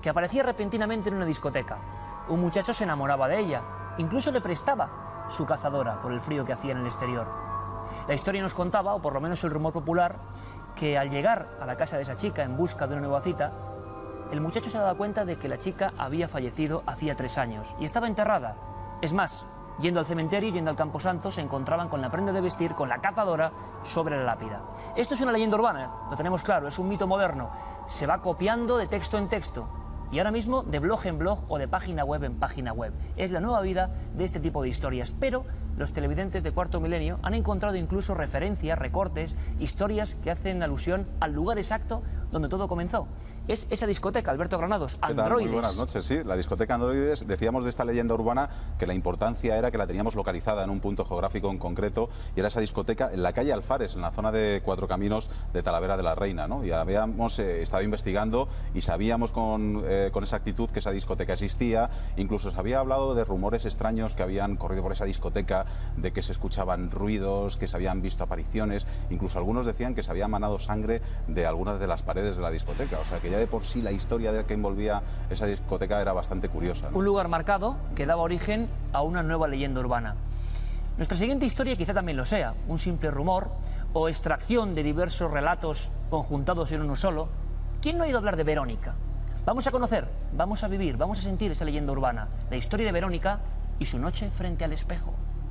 Speaker 1: que aparecía repentinamente en una discoteca. Un muchacho se enamoraba de ella, incluso le prestaba su cazadora por el frío que hacía en el exterior. La historia nos contaba, o por lo menos el rumor popular, que al llegar a la casa de esa chica en busca de una nueva cita, el muchacho se daba cuenta de que la chica había fallecido hacía 3 años y estaba enterrada. Es más, yendo al cementerio, yendo al camposanto, se encontraban con la prenda de vestir, con la cazadora, sobre la lápida. Esto es una leyenda urbana, lo tenemos claro, es un mito moderno. Se va copiando de texto en texto y ahora mismo de blog en blog o de página web en página web. Es la nueva vida de este tipo de historias, pero los televidentes de Cuarto Milenio han encontrado incluso referencias, recortes, historias que hacen alusión al lugar exacto donde todo comenzó. Es esa discoteca, Alberto Granados, Androides.
Speaker 10: Muy buenas noches, sí, la discoteca Androides. Decíamos de esta leyenda urbana que la importancia era que la teníamos localizada en un punto geográfico en concreto, y era esa discoteca en la calle Alfares, en la zona de Cuatro Caminos de Talavera de la Reina, ¿no? Ya habíamos estado investigando y sabíamos con exactitud que esa discoteca existía. Incluso se había hablado de rumores extraños que habían corrido por esa discoteca, de que se escuchaban ruidos, que se habían visto apariciones. Incluso algunos decían que se había manado sangre de algunas de las paredes de la discoteca. O sea que ya de por sí la historia que envolvía esa discoteca era bastante curiosa, ¿no?
Speaker 1: Un lugar marcado que daba origen a una nueva leyenda urbana. Nuestra siguiente historia quizá también lo sea, un simple rumor o extracción de diversos relatos conjuntados en uno solo. ¿Quién no ha oído hablar de Verónica? Vamos a conocer, vamos a vivir, vamos a sentir esa leyenda urbana, la historia de Verónica y su noche frente al espejo.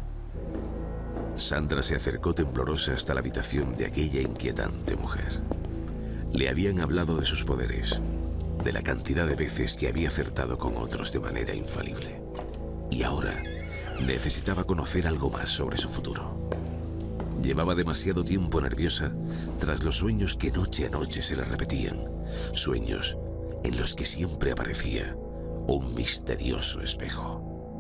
Speaker 2: Sandra se acercó temblorosa hasta la habitación de aquella inquietante mujer. Le habían hablado de sus poderes, de la cantidad de veces que había acertado con otros de manera infalible. Y ahora necesitaba conocer algo más sobre su futuro. Llevaba demasiado tiempo nerviosa tras los sueños que noche a noche se le repetían, sueños en los que siempre aparecía un misterioso espejo.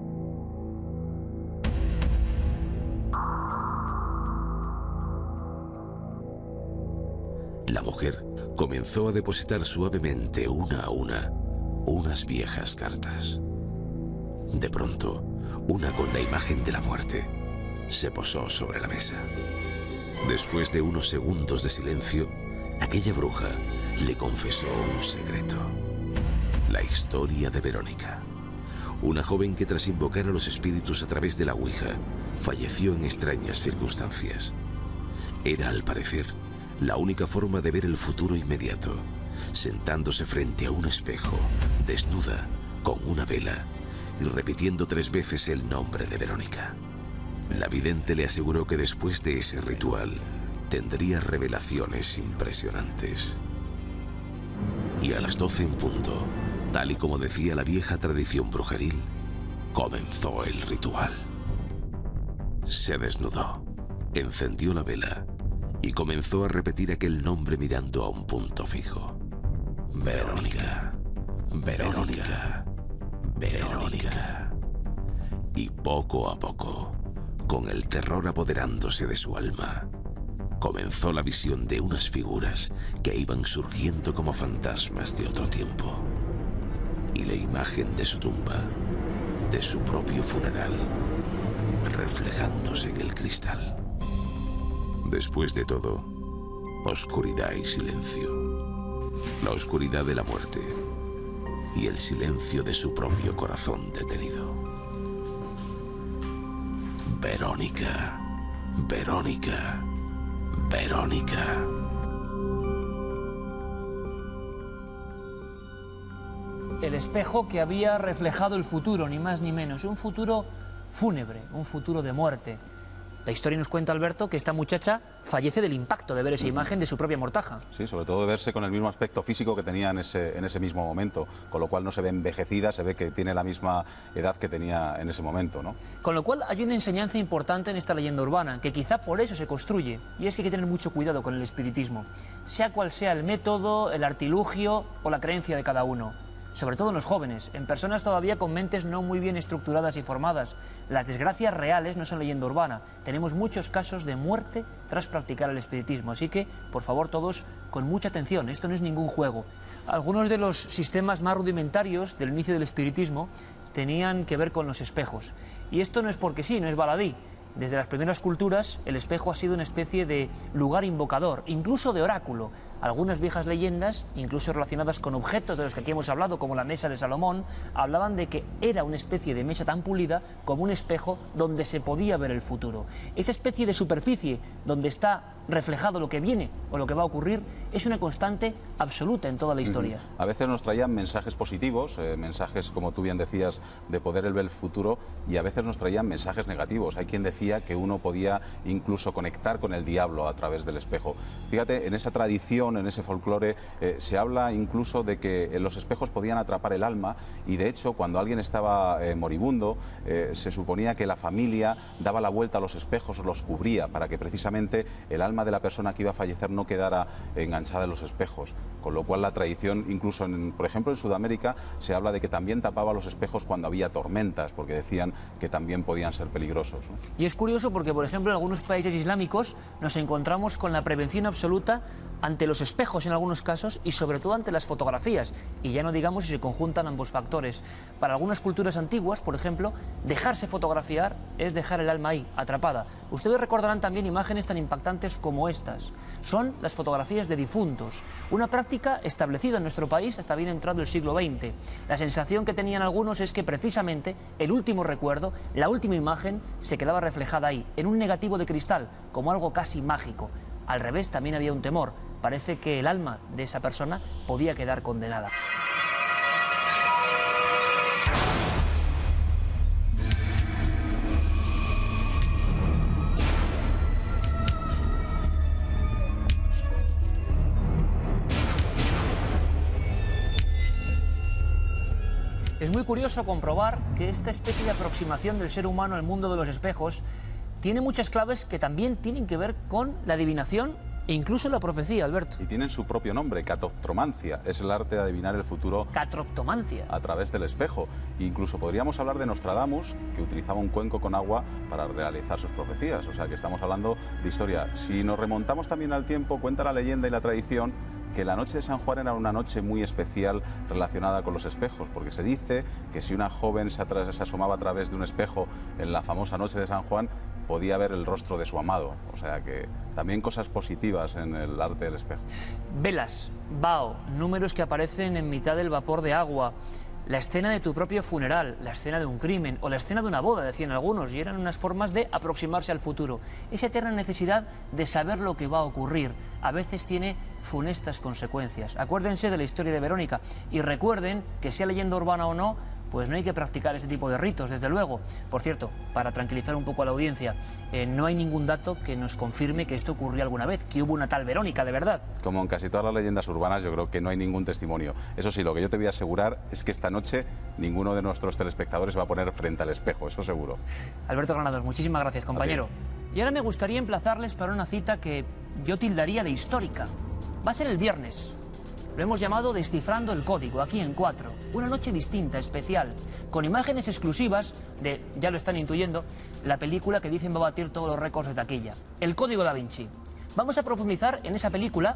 Speaker 2: La mujer comenzó a depositar suavemente una a una unas viejas cartas. De pronto, una con la imagen de la muerte se posó sobre la mesa. Después de unos segundos de silencio, aquella bruja le confesó un secreto. La historia de Verónica, una joven que tras invocar a los espíritus a través de la Ouija, falleció en extrañas circunstancias. Era, al parecer, la única forma de ver el futuro inmediato, sentándose frente a un espejo, desnuda, con una vela, y repitiendo 3 veces el nombre de Verónica. La vidente le aseguró que después de ese ritual tendría revelaciones impresionantes. Y a las 12 en punto, tal y como decía la vieja tradición brujeril, comenzó el ritual. Se desnudó, encendió la vela y comenzó a repetir aquel nombre mirando a un punto fijo. Verónica, Verónica, Verónica. Y poco a poco, con el terror apoderándose de su alma, comenzó la visión de unas figuras que iban surgiendo como fantasmas de otro tiempo. Y la imagen de su tumba, de su propio funeral, reflejándose en el cristal. Después de todo, oscuridad y silencio. La oscuridad de la muerte y el silencio de su propio corazón detenido. Verónica, Verónica, Verónica.
Speaker 1: El espejo que había reflejado el futuro, ni más ni menos. Un futuro fúnebre, un futuro de muerte. La historia nos cuenta, Alberto, que esta muchacha fallece del impacto de ver esa imagen de su propia mortaja.
Speaker 10: Sí, sobre todo de verse con el mismo aspecto físico que tenía en ese mismo momento, con lo cual no se ve envejecida, se ve que tiene la misma edad que tenía en ese momento, ¿no?
Speaker 1: Con lo cual hay una enseñanza importante en esta leyenda urbana, que quizá por eso se construye, y es que hay que tener mucho cuidado con el espiritismo, sea cual sea el método, el artilugio o la creencia de cada uno. Sobre todo en los jóvenes, en personas todavía con mentes no muy bien estructuradas y formadas. Las desgracias reales no son leyenda urbana. Tenemos muchos casos de muerte tras practicar el espiritismo. Así que, por favor, todos con mucha atención. Esto no es ningún juego. Algunos de los sistemas más rudimentarios del inicio del espiritismo tenían que ver con los espejos. Y esto no es porque sí, no es baladí. Desde las primeras culturas, el espejo ha sido una especie de lugar invocador, incluso de oráculo. Algunas viejas leyendas, incluso relacionadas con objetos de los que aquí hemos hablado, como la mesa de Salomón, hablaban de que era una especie de mesa tan pulida como un espejo donde se podía ver el futuro. Esa especie de superficie donde está reflejado lo que viene o lo que va a ocurrir es una constante absoluta en toda la historia.
Speaker 10: A veces nos traían mensajes positivos, mensajes, como tú bien decías, de poder ver el futuro, y a veces nos traían mensajes negativos. Hay quien decía que uno podía incluso conectar con el diablo a través del espejo. Fíjate, en esa tradición, en ese folclore, se habla incluso de que los espejos podían atrapar el alma, y de hecho, cuando alguien estaba moribundo, se suponía que la familia daba la vuelta a los espejos, los cubría, para que precisamente el alma de la persona que iba a fallecer no quedara enganchada en los espejos, con lo cual la tradición, incluso por ejemplo en Sudamérica, se habla de que también tapaba los espejos cuando había tormentas, porque decían que también podían ser peligrosos, ¿no?
Speaker 1: Y es curioso porque, por ejemplo, en algunos países islámicos nos encontramos con la prevención absoluta ante los espejos en algunos casos y sobre todo ante las fotografías, y ya no digamos si se conjuntan ambos factores. Para algunas culturas antiguas, por ejemplo, dejarse fotografiar es dejar el alma ahí, atrapada. Ustedes recordarán también imágenes tan impactantes como estas. Son las fotografías de difuntos, una práctica establecida en nuestro país hasta bien entrado el siglo XX. La sensación que tenían algunos es que precisamente el último recuerdo, la última imagen, se quedaba reflejada ahí, en un negativo de cristal, como algo casi mágico. Al revés, también había un temor. Parece que el alma de esa persona podía quedar condenada. Es muy curioso comprobar que esta especie de aproximación del ser humano al mundo de los espejos tiene muchas claves que también tienen que ver con la adivinación e incluso la profecía, Alberto.
Speaker 10: Y tienen su propio nombre, catoptromancia. Es el arte de adivinar el futuro.
Speaker 1: Catoptromancia.
Speaker 10: A través del espejo. Incluso podríamos hablar de Nostradamus, que utilizaba un cuenco con agua para realizar sus profecías. O sea que estamos hablando de historia. Si nos remontamos también al tiempo, cuenta la leyenda y la tradición que la noche de San Juan era una noche muy especial relacionada con los espejos, porque se dice que si una joven se asomaba a través de un espejo en la famosa noche de San Juan, podía ver el rostro de su amado. O sea que también cosas positivas en el arte del espejo.
Speaker 1: Velas, bao, números que aparecen en mitad del vapor de agua, la escena de tu propio funeral, la escena de un crimen o la escena de una boda, decían algunos, y eran unas formas de aproximarse al futuro. Esa eterna necesidad de saber lo que va a ocurrir a veces tiene funestas consecuencias. Acuérdense de la historia de Verónica y recuerden que, sea leyenda urbana o no, pues no hay que practicar este tipo de ritos, desde luego. Por cierto, para tranquilizar un poco a la audiencia, no hay ningún dato que nos confirme que esto ocurrió alguna vez, que hubo una tal Verónica, de verdad. Como en casi todas las leyendas urbanas, yo creo que no hay ningún testimonio. Eso sí, lo que yo te voy a asegurar es que esta noche ninguno de nuestros telespectadores va a poner frente al espejo, eso seguro. Alberto Granados, muchísimas gracias, compañero. Y ahora me gustaría emplazarles para una cita que yo tildaría de histórica. Va a ser el viernes. Lo hemos llamado Descifrando el Código, aquí en 4. Una noche distinta, especial, con imágenes exclusivas de, ya lo están intuyendo, la película que dicen va a batir todos los récords de taquilla, El Código Da Vinci. Vamos a profundizar en esa película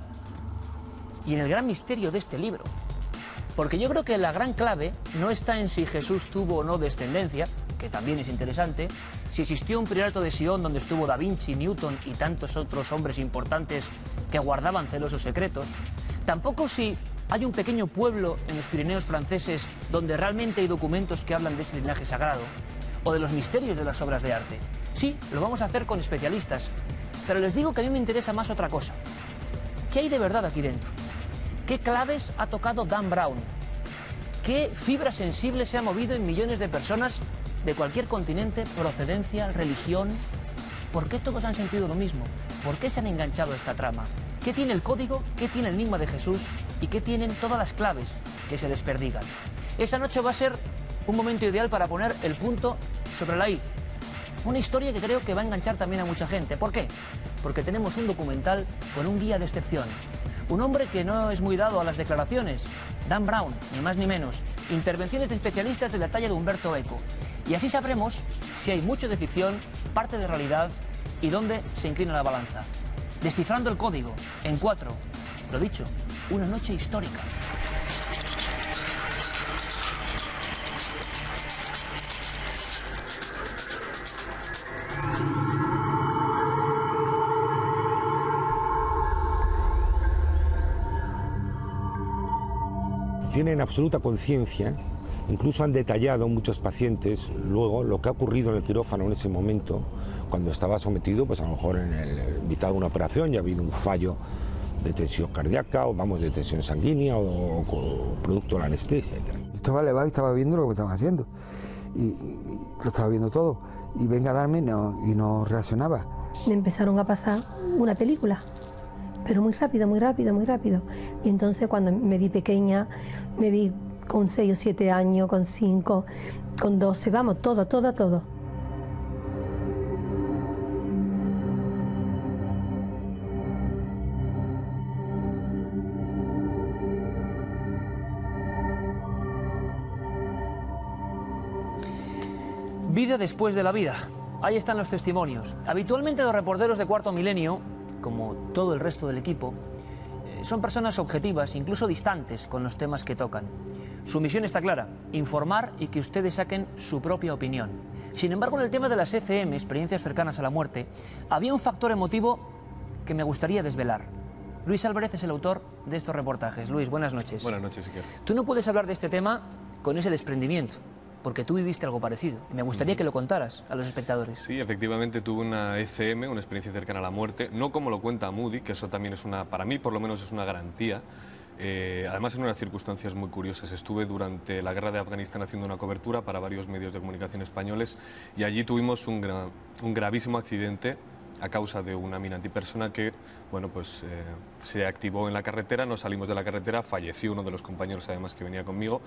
Speaker 1: y en el gran misterio de este libro. Porque yo creo que la gran clave no está en si Jesús tuvo o no descendencia, que también es interesante, si existió un priorato de Sion donde estuvo Da Vinci, Newton y tantos otros hombres importantes que guardaban celosos secretos. Tampoco si hay un pequeño pueblo en los Pirineos franceses donde realmente hay documentos que hablan de ese linaje sagrado, o de los misterios de las obras de arte. Sí, lo vamos a hacer con especialistas, pero les digo que a mí me interesa más otra cosa. ¿Qué hay de verdad aquí dentro? ¿Qué claves ha tocado Dan Brown? ¿Qué fibra sensible se ha movido en millones de personas de cualquier continente, procedencia, religión? ¿Por qué todos han sentido lo mismo? ¿Por qué se han enganchado a esta trama? ¿Qué tiene el código? ¿Qué tiene el enigma de Jesús? ¿Y qué tienen todas las claves que se desperdigan? Esa noche va a ser un momento ideal para poner el punto sobre la I. Una historia que creo que va a enganchar también a mucha gente. ¿Por qué? Porque tenemos un documental con un guía de excepción. Un hombre que no es muy dado a las declaraciones. Dan Brown, ni más ni menos. Intervenciones de especialistas de la talla de Umberto Eco. Y así sabremos si hay mucho de ficción, parte de realidad y dónde se inclina la balanza. Descifrando el Código, en 4. Lo dicho, una noche histórica.
Speaker 11: tienen absoluta conciencia. Incluso han detallado muchos pacientes luego lo que ha ocurrido en el quirófano en ese momento, cuando estaba sometido, pues a lo mejor invitado a una operación, ya ha habido un fallo de tensión cardíaca, o vamos, de tensión sanguínea, o producto de la anestesia y tal.
Speaker 12: Estaba elevado y estaba viendo lo que me estaban haciendo, y lo estaba viendo todo, y venga a darme y no reaccionaba.
Speaker 13: Me empezaron a pasar una película, pero muy rápido, muy rápido, muy rápido. Y entonces cuando me vi pequeña, me vi con 6 o 7 años, con 5, con 12, vamos, todo.
Speaker 1: Vida después de la vida. Ahí están los testimonios. Habitualmente los reporteros de Cuarto Milenio, como todo el resto del equipo, son personas objetivas, incluso distantes con los temas que tocan. Su misión está clara: informar y que ustedes saquen su propia opinión. Sin embargo, en el tema de las ECM, experiencias cercanas a la muerte, había un factor emotivo que me gustaría desvelar. Luis Álvarez es el autor de estos reportajes. Luis, buenas noches.
Speaker 14: Buenas noches, Iker.
Speaker 1: Tú no puedes hablar de este tema con ese desprendimiento, porque tú viviste algo parecido. Me gustaría que lo contaras a los espectadores.
Speaker 14: Sí, efectivamente tuve una ECM, una experiencia cercana a la muerte, no como lo cuenta Moody, que eso también es para mí por lo menos es una garantía. Además en unas circunstancias muy curiosas. Estuve durante la guerra de Afganistán haciendo una cobertura para varios medios de comunicación españoles y allí tuvimos un gravísimo accidente a causa de una mina antipersona que, bueno, pues se activó en la carretera, nos salimos de la carretera, falleció uno de los compañeros además que venía conmigo.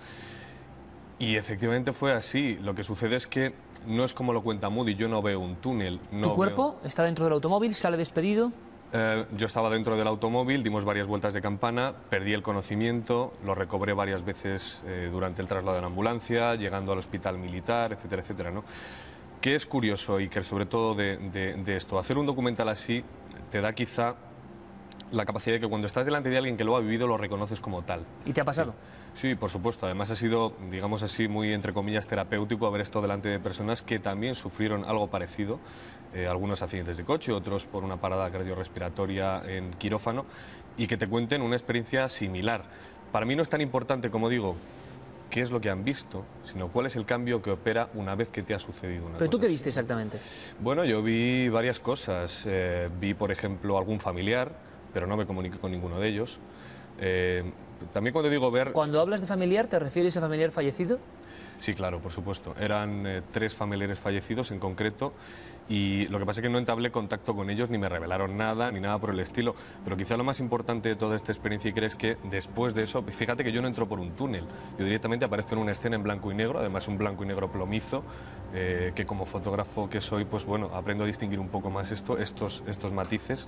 Speaker 14: Y efectivamente fue así. Lo que sucede es que no es como lo cuenta Moody, yo no veo un túnel.
Speaker 1: ¿Tu cuerpo está dentro del automóvil, sale despedido?
Speaker 14: Yo estaba dentro del automóvil, dimos varias vueltas de campana, perdí el conocimiento, lo recobré varias veces durante el traslado en ambulancia, llegando al hospital militar, etcétera, etcétera, ¿no? ¿Qué es curioso, Iker, sobre todo de esto? Hacer un documental así te da quizá la capacidad de que cuando estás delante de alguien que lo ha vivido lo reconoces como tal.
Speaker 1: ¿Y te ha pasado?
Speaker 14: Sí, por supuesto. Además ha sido, digamos así, muy entre comillas terapéutico haber estado delante de personas que también sufrieron algo parecido, algunos accidentes de coche, otros por una parada cardiorrespiratoria en quirófano, y que te cuenten una experiencia similar. Para mí no es tan importante, como digo, qué es lo que han visto, sino cuál es el cambio que opera una vez que te ha sucedido una cosa.
Speaker 1: ¿Pero tú qué viste exactamente?
Speaker 14: Bueno, yo vi varias cosas. Vi, por ejemplo, algún familiar, pero no me comuniqué con ninguno de ellos. También cuando digo ver...
Speaker 1: Cuando hablas de familiar, ¿te refieres a familiar fallecido?
Speaker 14: Sí, claro, por supuesto. Eran 3 familiares fallecidos en concreto y lo que pasa es que no entablé contacto con ellos, ni me revelaron nada, ni nada por el estilo. Pero quizá lo más importante de toda esta experiencia, Iker, es que después de eso, fíjate que yo no entro por un túnel. Yo directamente aparezco en una escena en blanco y negro, además un blanco y negro plomizo, que como fotógrafo que soy, pues bueno, aprendo a distinguir un poco más estos matices.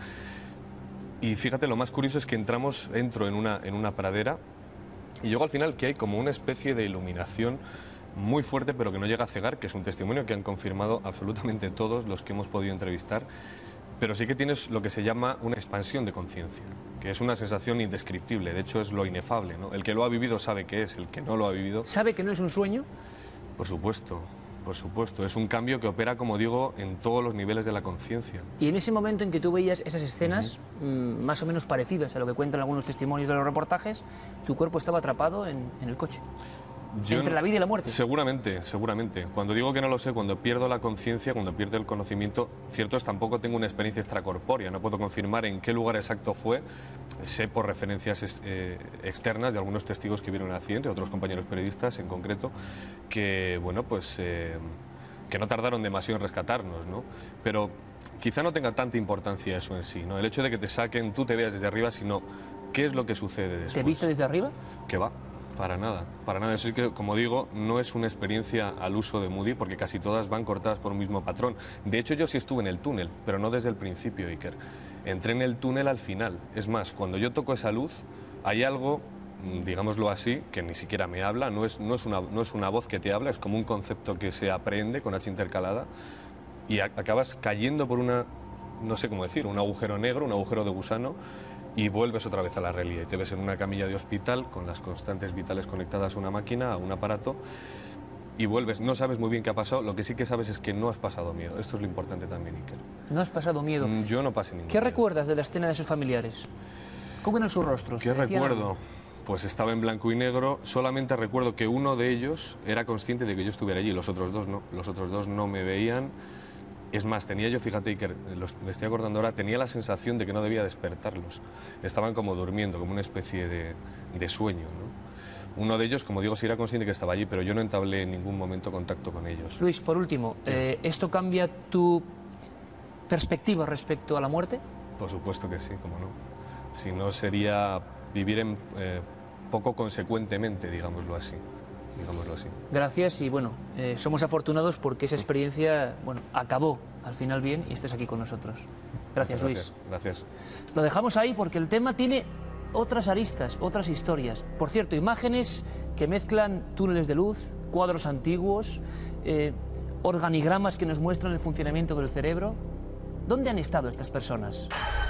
Speaker 14: Y fíjate, lo más curioso es que entro en una pradera y luego al final que hay como una especie de iluminación muy fuerte, pero que no llega a cegar, que es un testimonio que han confirmado absolutamente todos los que hemos podido entrevistar, pero sí que tienes lo que se llama una expansión de conciencia, que es una sensación indescriptible, de hecho es lo inefable, ¿no? El que lo ha vivido sabe qué es, el que no lo ha vivido...
Speaker 1: ¿Sabe que no es un sueño?
Speaker 14: Por supuesto. Por supuesto, es un cambio que opera, como digo, en todos los niveles de la conciencia.
Speaker 1: Y en ese momento en que tú veías esas escenas, más o menos parecidas a lo que cuentan algunos testimonios de los reportajes, tu cuerpo estaba atrapado en el coche. Entre la vida y la muerte.
Speaker 14: Seguramente, seguramente. Cuando digo que no lo sé, cuando pierdo la conciencia, cuando pierdo el conocimiento, cierto es, tampoco tengo una experiencia extracorpórea, no puedo confirmar en qué lugar exacto fue, sé por referencias externas de algunos testigos que vieron el accidente, otros compañeros periodistas en concreto, que, bueno, pues que no tardaron demasiado en rescatarnos, ¿no? Pero quizá no tenga tanta importancia eso en sí, ¿no? El hecho de que te saquen, tú te veas desde arriba, sino qué es lo que sucede después.
Speaker 1: ¿Te viste desde arriba?
Speaker 14: ¿Qué va? Para nada, para nada. Eso es que, como digo, no es una experiencia al uso de Moody, porque casi todas van cortadas por un mismo patrón. De hecho, yo sí estuve en el túnel, pero no desde el principio, Iker. Entré en el túnel al final. Es más, cuando yo toco esa luz, hay algo, digámoslo así, que ni siquiera me habla, no es una voz que te habla, es como un concepto que se aprende con H intercalada, y acabas cayendo por no sé cómo decir, un agujero negro, un agujero de gusano, y vuelves otra vez a la realidad y te ves en una camilla de hospital con las constantes vitales conectadas a una máquina, a un aparato, y vuelves. No sabes muy bien qué ha pasado, lo que sí que sabes es que no has pasado miedo. Esto es lo importante también, Iker.
Speaker 1: ¿No has pasado miedo?
Speaker 14: Yo no pasé ningún
Speaker 1: ¿Qué
Speaker 14: miedo.
Speaker 1: recuerdas de la escena de sus familiares? ¿Cómo eran sus rostros?
Speaker 14: ¿Qué recuerdo? pues estaba en blanco y negro. Solamente recuerdo que uno de ellos era consciente de que yo estuviera allí, los otros dos no. Los otros dos no me veían. Es más, tenía yo, fíjate, que me estoy acordando ahora, tenía la sensación de que no debía despertarlos. Estaban como durmiendo, como una especie de sueño, ¿no? Uno de ellos, como digo, sí era consciente que estaba allí, pero yo no entablé en ningún momento contacto con ellos.
Speaker 1: Luis, por último, ¿esto cambia tu perspectiva respecto a la muerte?
Speaker 14: Por supuesto que sí, cómo no. Si no, sería vivir poco consecuentemente, digámoslo así.
Speaker 1: Gracias y bueno, somos afortunados porque esa experiencia acabó al final bien y estés aquí con nosotros. Gracias, Luis.
Speaker 14: Gracias.
Speaker 1: Lo dejamos ahí porque el tema tiene otras aristas, otras historias. Por cierto, imágenes que mezclan túneles de luz, cuadros antiguos, organigramas que nos muestran el funcionamiento del cerebro. ¿Dónde han estado estas personas?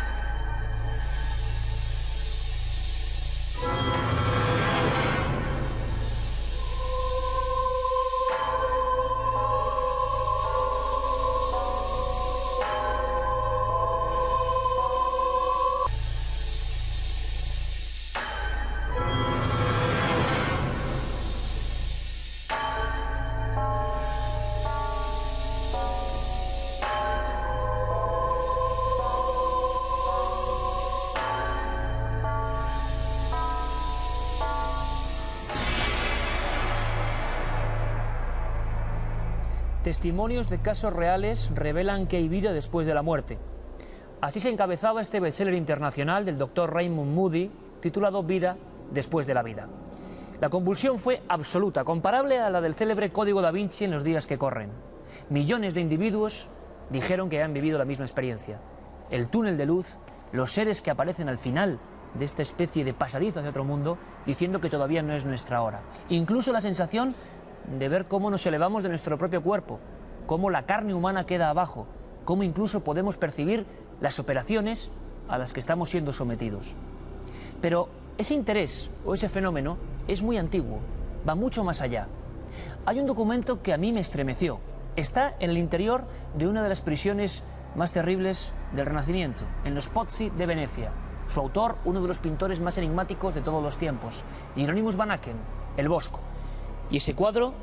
Speaker 1: Testimonios de casos reales revelan que hay vida después de la muerte. Así se encabezaba este bestseller internacional del doctor Raymond Moody, titulado Vida después de la vida. La convulsión fue absoluta, comparable a la del célebre Código Da Vinci en los días que corren. Millones de individuos dijeron que han vivido la misma experiencia. El túnel de luz, los seres que aparecen al final de esta especie de pasadizo hacia otro mundo, diciendo que todavía no es nuestra hora. Incluso la sensación de ver cómo nos elevamos de nuestro propio cuerpo, cómo la carne humana queda abajo, cómo incluso podemos percibir las operaciones a las que estamos siendo sometidos. Pero ese interés o ese fenómeno es muy antiguo, va mucho más allá. Hay un documento que a mí me estremeció. Está en el interior de una de las prisiones más terribles del Renacimiento, en los Pozzi de Venecia. Su autor, uno de los pintores más enigmáticos de todos los tiempos, Hieronymus van Aken, El Bosco. Y ese cuadro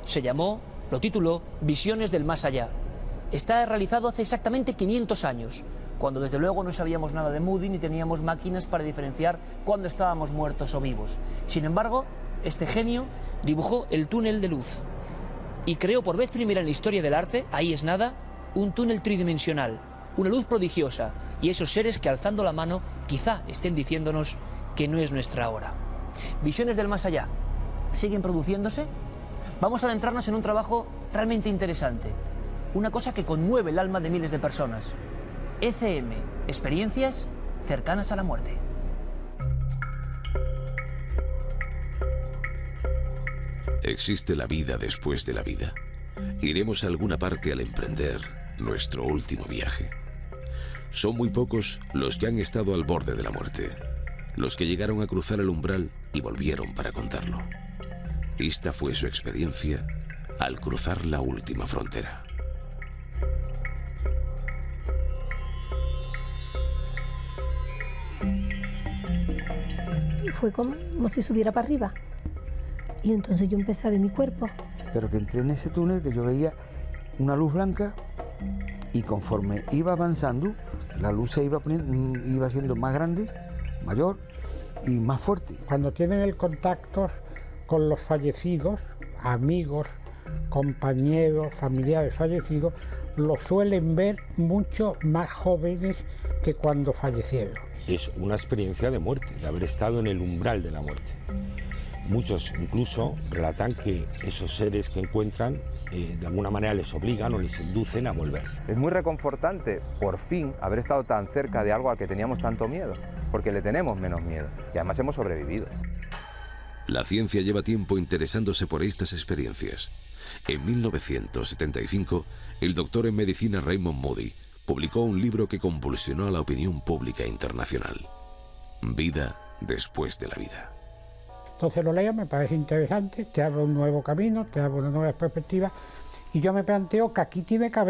Speaker 1: lo tituló Visiones del Más Allá. Está realizado hace exactamente 500 años, cuando desde luego no sabíamos nada de Moody ni teníamos máquinas para diferenciar cuándo estábamos muertos o vivos. Sin embargo, este genio dibujó el túnel de luz y creó por vez primera en la historia del arte, ahí es nada, un túnel tridimensional, una luz prodigiosa y esos seres que alzando la mano quizá estén diciéndonos que no es nuestra hora. Visiones del Más Allá siguen produciéndose. Vamos a adentrarnos en un trabajo realmente interesante, una cosa que conmueve el alma de miles de personas. ECM, experiencias cercanas a la muerte.
Speaker 2: ¿Existe la vida después de la vida? Iremos a alguna parte al emprender nuestro último viaje. Son muy pocos los que han estado al borde de la muerte, los que llegaron a cruzar el umbral y volvieron para contarlo. Esta fue su experiencia al cruzar la última frontera.
Speaker 13: Fue como si subiera para arriba. Y entonces yo empecé a ver mi cuerpo.
Speaker 12: Pero que entré en ese túnel que yo veía una luz blanca y conforme iba avanzando, la luz se iba siendo más grande, mayor y más fuerte.
Speaker 15: Cuando tienen el contacto con los fallecidos, amigos, compañeros, familiares fallecidos, los suelen ver mucho más jóvenes que cuando fallecieron.
Speaker 11: Es una experiencia de muerte, de haber estado en el umbral de la muerte. Muchos incluso relatan que esos seres que encuentran de alguna manera les obligan o les inducen a volver.
Speaker 16: Es muy reconfortante, por fin, haber estado tan cerca de algo al que teníamos tanto miedo, porque le tenemos menos miedo y además hemos sobrevivido.
Speaker 2: La ciencia lleva tiempo interesándose por estas experiencias. En 1975, el doctor en medicina Raymond Moody publicó un libro que convulsionó a la opinión pública internacional. Vida después de la vida.
Speaker 15: Entonces lo leo, me parece interesante, te abre un nuevo camino, te abre una nueva perspectiva y yo me planteo que aquí tiene que haber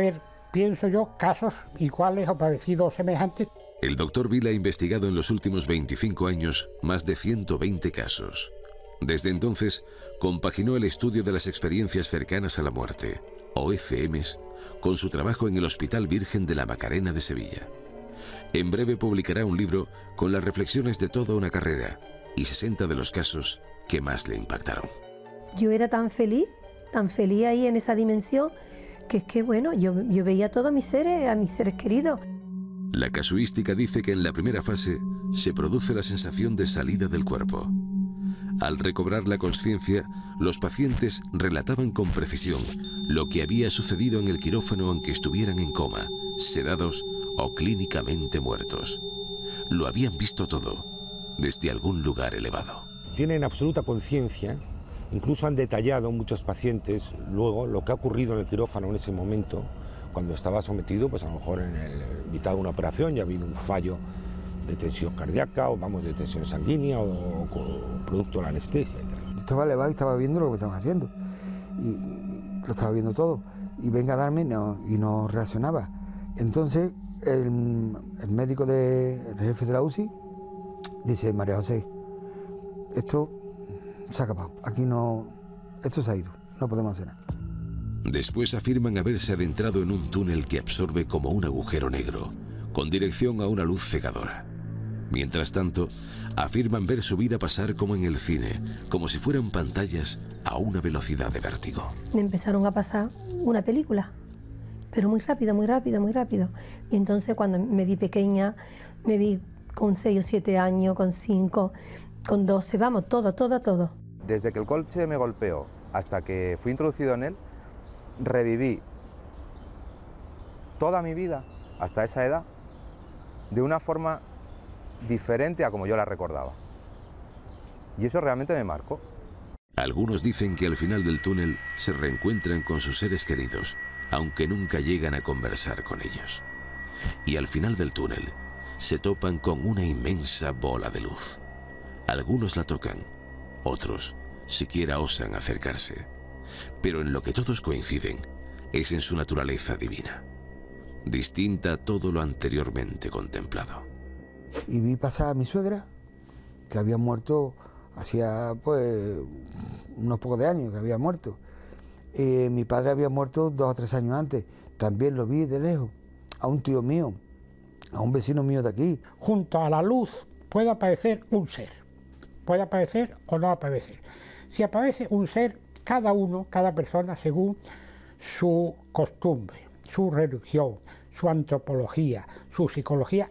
Speaker 15: pienso yo, casos iguales o parecidos o semejantes.
Speaker 2: El doctor Vila ha investigado en los últimos 25 años más de 120 casos. Desde entonces, compaginó el estudio de las experiencias cercanas a la muerte, o ECMs, con su trabajo en el Hospital Virgen de la Macarena de Sevilla. En breve publicará un libro con las reflexiones de toda una carrera y 60 de los casos que más le impactaron.
Speaker 13: Yo era tan feliz ahí en esa dimensión, que es que, bueno, yo veía a todos mis seres queridos.
Speaker 2: La casuística dice que en la primera fase se produce la sensación de salida del cuerpo. Al recobrar la consciencia, los pacientes relataban con precisión lo que había sucedido en el quirófano aunque estuvieran en coma, sedados o clínicamente muertos. Lo habían visto todo, desde algún lugar elevado.
Speaker 11: Tienen absoluta conciencia, incluso han detallado muchos pacientes luego lo que ha ocurrido en el quirófano en ese momento, cuando estaba sometido, pues a lo mejor en mitad de una operación ya ha habido un fallo de tensión cardíaca, o vamos, de tensión sanguínea, o producto de la anestesia.
Speaker 12: Yo estaba elevado y estaba viendo lo que estaban haciendo, y lo estaba viendo todo, y venga a darme y no reaccionaba. Entonces el médico el jefe de la UCI dice: María José, esto se ha acabado, aquí no, esto se ha ido, no podemos hacer nada.
Speaker 2: Después afirman haberse adentrado en un túnel que absorbe como un agujero negro, con dirección a una luz cegadora. Mientras tanto, afirman ver su vida pasar como en el cine, como si fueran pantallas a una velocidad de vértigo.
Speaker 13: Me empezaron a pasar una película, pero muy rápido, muy rápido, muy rápido. Y entonces cuando me vi pequeña, me vi con 6 o 7 años, con 5, con 12, vamos, todo.
Speaker 16: Desde que el coche me golpeó hasta que fui introducido en él, reviví toda mi vida hasta esa edad de una forma diferente a como yo la recordaba. Y eso realmente me marcó.
Speaker 2: Algunos dicen que al final del túnel se reencuentran con sus seres queridos, aunque nunca llegan a conversar con ellos. Y al final del túnel se topan con una inmensa bola de luz. Algunos la tocan, otros siquiera osan acercarse. Pero en lo que todos coinciden es en su naturaleza divina, distinta a todo lo anteriormente contemplado.
Speaker 12: Y vi pasar a mi suegra, que había muerto hacía pues unos pocos de años, que había muerto. Mi padre había muerto 2 o 3 años antes, también lo vi de lejos. A un tío mío, a un vecino mío de aquí.
Speaker 15: Junto a la luz puede aparecer un ser, puede aparecer o no aparecer. Si aparece un ser, cada persona, según su costumbre, su religión, su antropología, su psicología,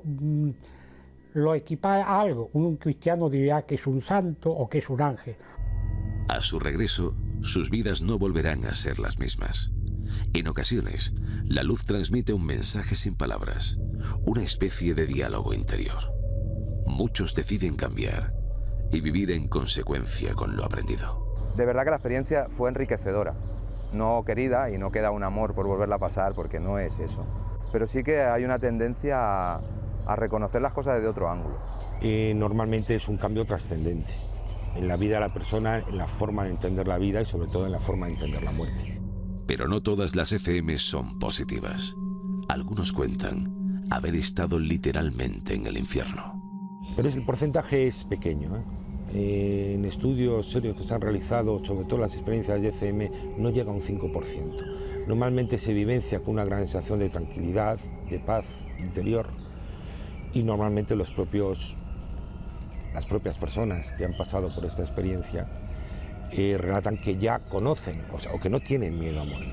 Speaker 15: lo equipara a algo. Un cristiano diría que es un santo o que es un ángel.
Speaker 2: A su regreso, sus vidas no volverán a ser las mismas. En ocasiones, la luz transmite un mensaje sin palabras, una especie de diálogo interior. Muchos deciden cambiar y vivir en consecuencia con lo aprendido.
Speaker 16: De verdad que la experiencia fue enriquecedora, no querida, y no queda un amor por volverla a pasar, porque no es eso. Pero sí que hay una tendencia a reconocer las cosas desde otro ángulo.
Speaker 11: Normalmente es un cambio trascendente en la vida de la persona, en la forma de entender la vida y sobre todo en la forma de entender la muerte.
Speaker 2: Pero no todas las ECM son positivas. Algunos cuentan haber estado literalmente en el infierno.
Speaker 11: Pero el porcentaje es pequeño, En estudios serios que se han realizado, sobre todo las experiencias de ECM, no llega a un 5%. Normalmente se vivencia con una gran sensación de tranquilidad, de paz interior, y normalmente las propias personas que han pasado por esta experiencia relatan que ya conocen, o que no tienen miedo a morir.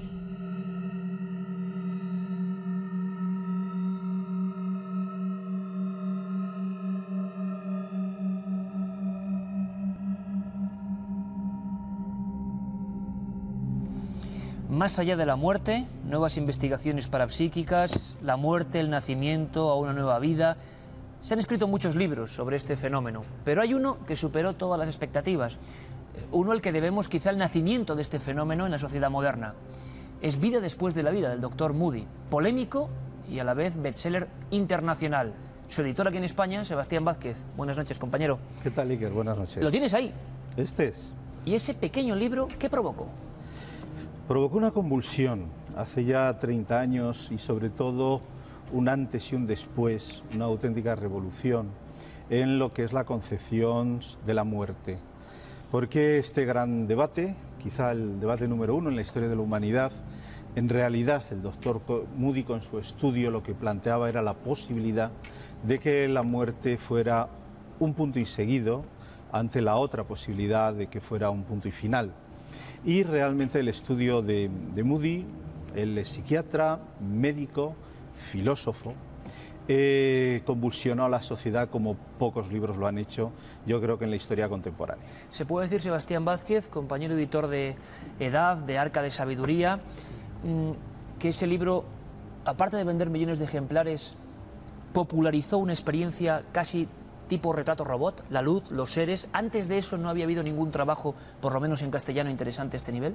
Speaker 1: Más allá de la muerte, nuevas investigaciones parapsíquicas, la muerte, el nacimiento a una nueva vida. Se han escrito muchos libros sobre este fenómeno, pero hay uno que superó todas las expectativas. Uno al que debemos quizá el nacimiento de este fenómeno en la sociedad moderna. Es Vida después de la vida, del Dr. Moody. Polémico y a la vez bestseller internacional. Su editor aquí en España, Sebastián Vázquez. Buenas noches, compañero.
Speaker 17: ¿Qué tal, Iker? Buenas noches.
Speaker 1: ¿Lo tienes ahí?
Speaker 17: Este es.
Speaker 1: ¿Y ese pequeño libro qué provocó?
Speaker 17: Provocó una convulsión hace ya 30 años y sobre todo un antes y un después, una auténtica revolución en lo que es la concepción de la muerte. Porque este gran debate, quizá el debate número 1 en la historia de la humanidad, en realidad el doctor Moody con su estudio lo que planteaba era la posibilidad de que la muerte fuera un punto y seguido ante la otra posibilidad de que fuera un punto y final. Y realmente el estudio de Moody, él es psiquiatra, médico, filósofo, convulsionó a la sociedad como pocos libros lo han hecho, yo creo que en la historia contemporánea.
Speaker 1: Se puede decir, Sebastián Vázquez, compañero editor de Edad, de Arca de Sabiduría, que ese libro, aparte de vender millones de ejemplares, popularizó una experiencia casi tipo retrato robot, la luz, los seres. Antes de eso no había habido ningún trabajo, por lo menos en castellano, interesante a este nivel.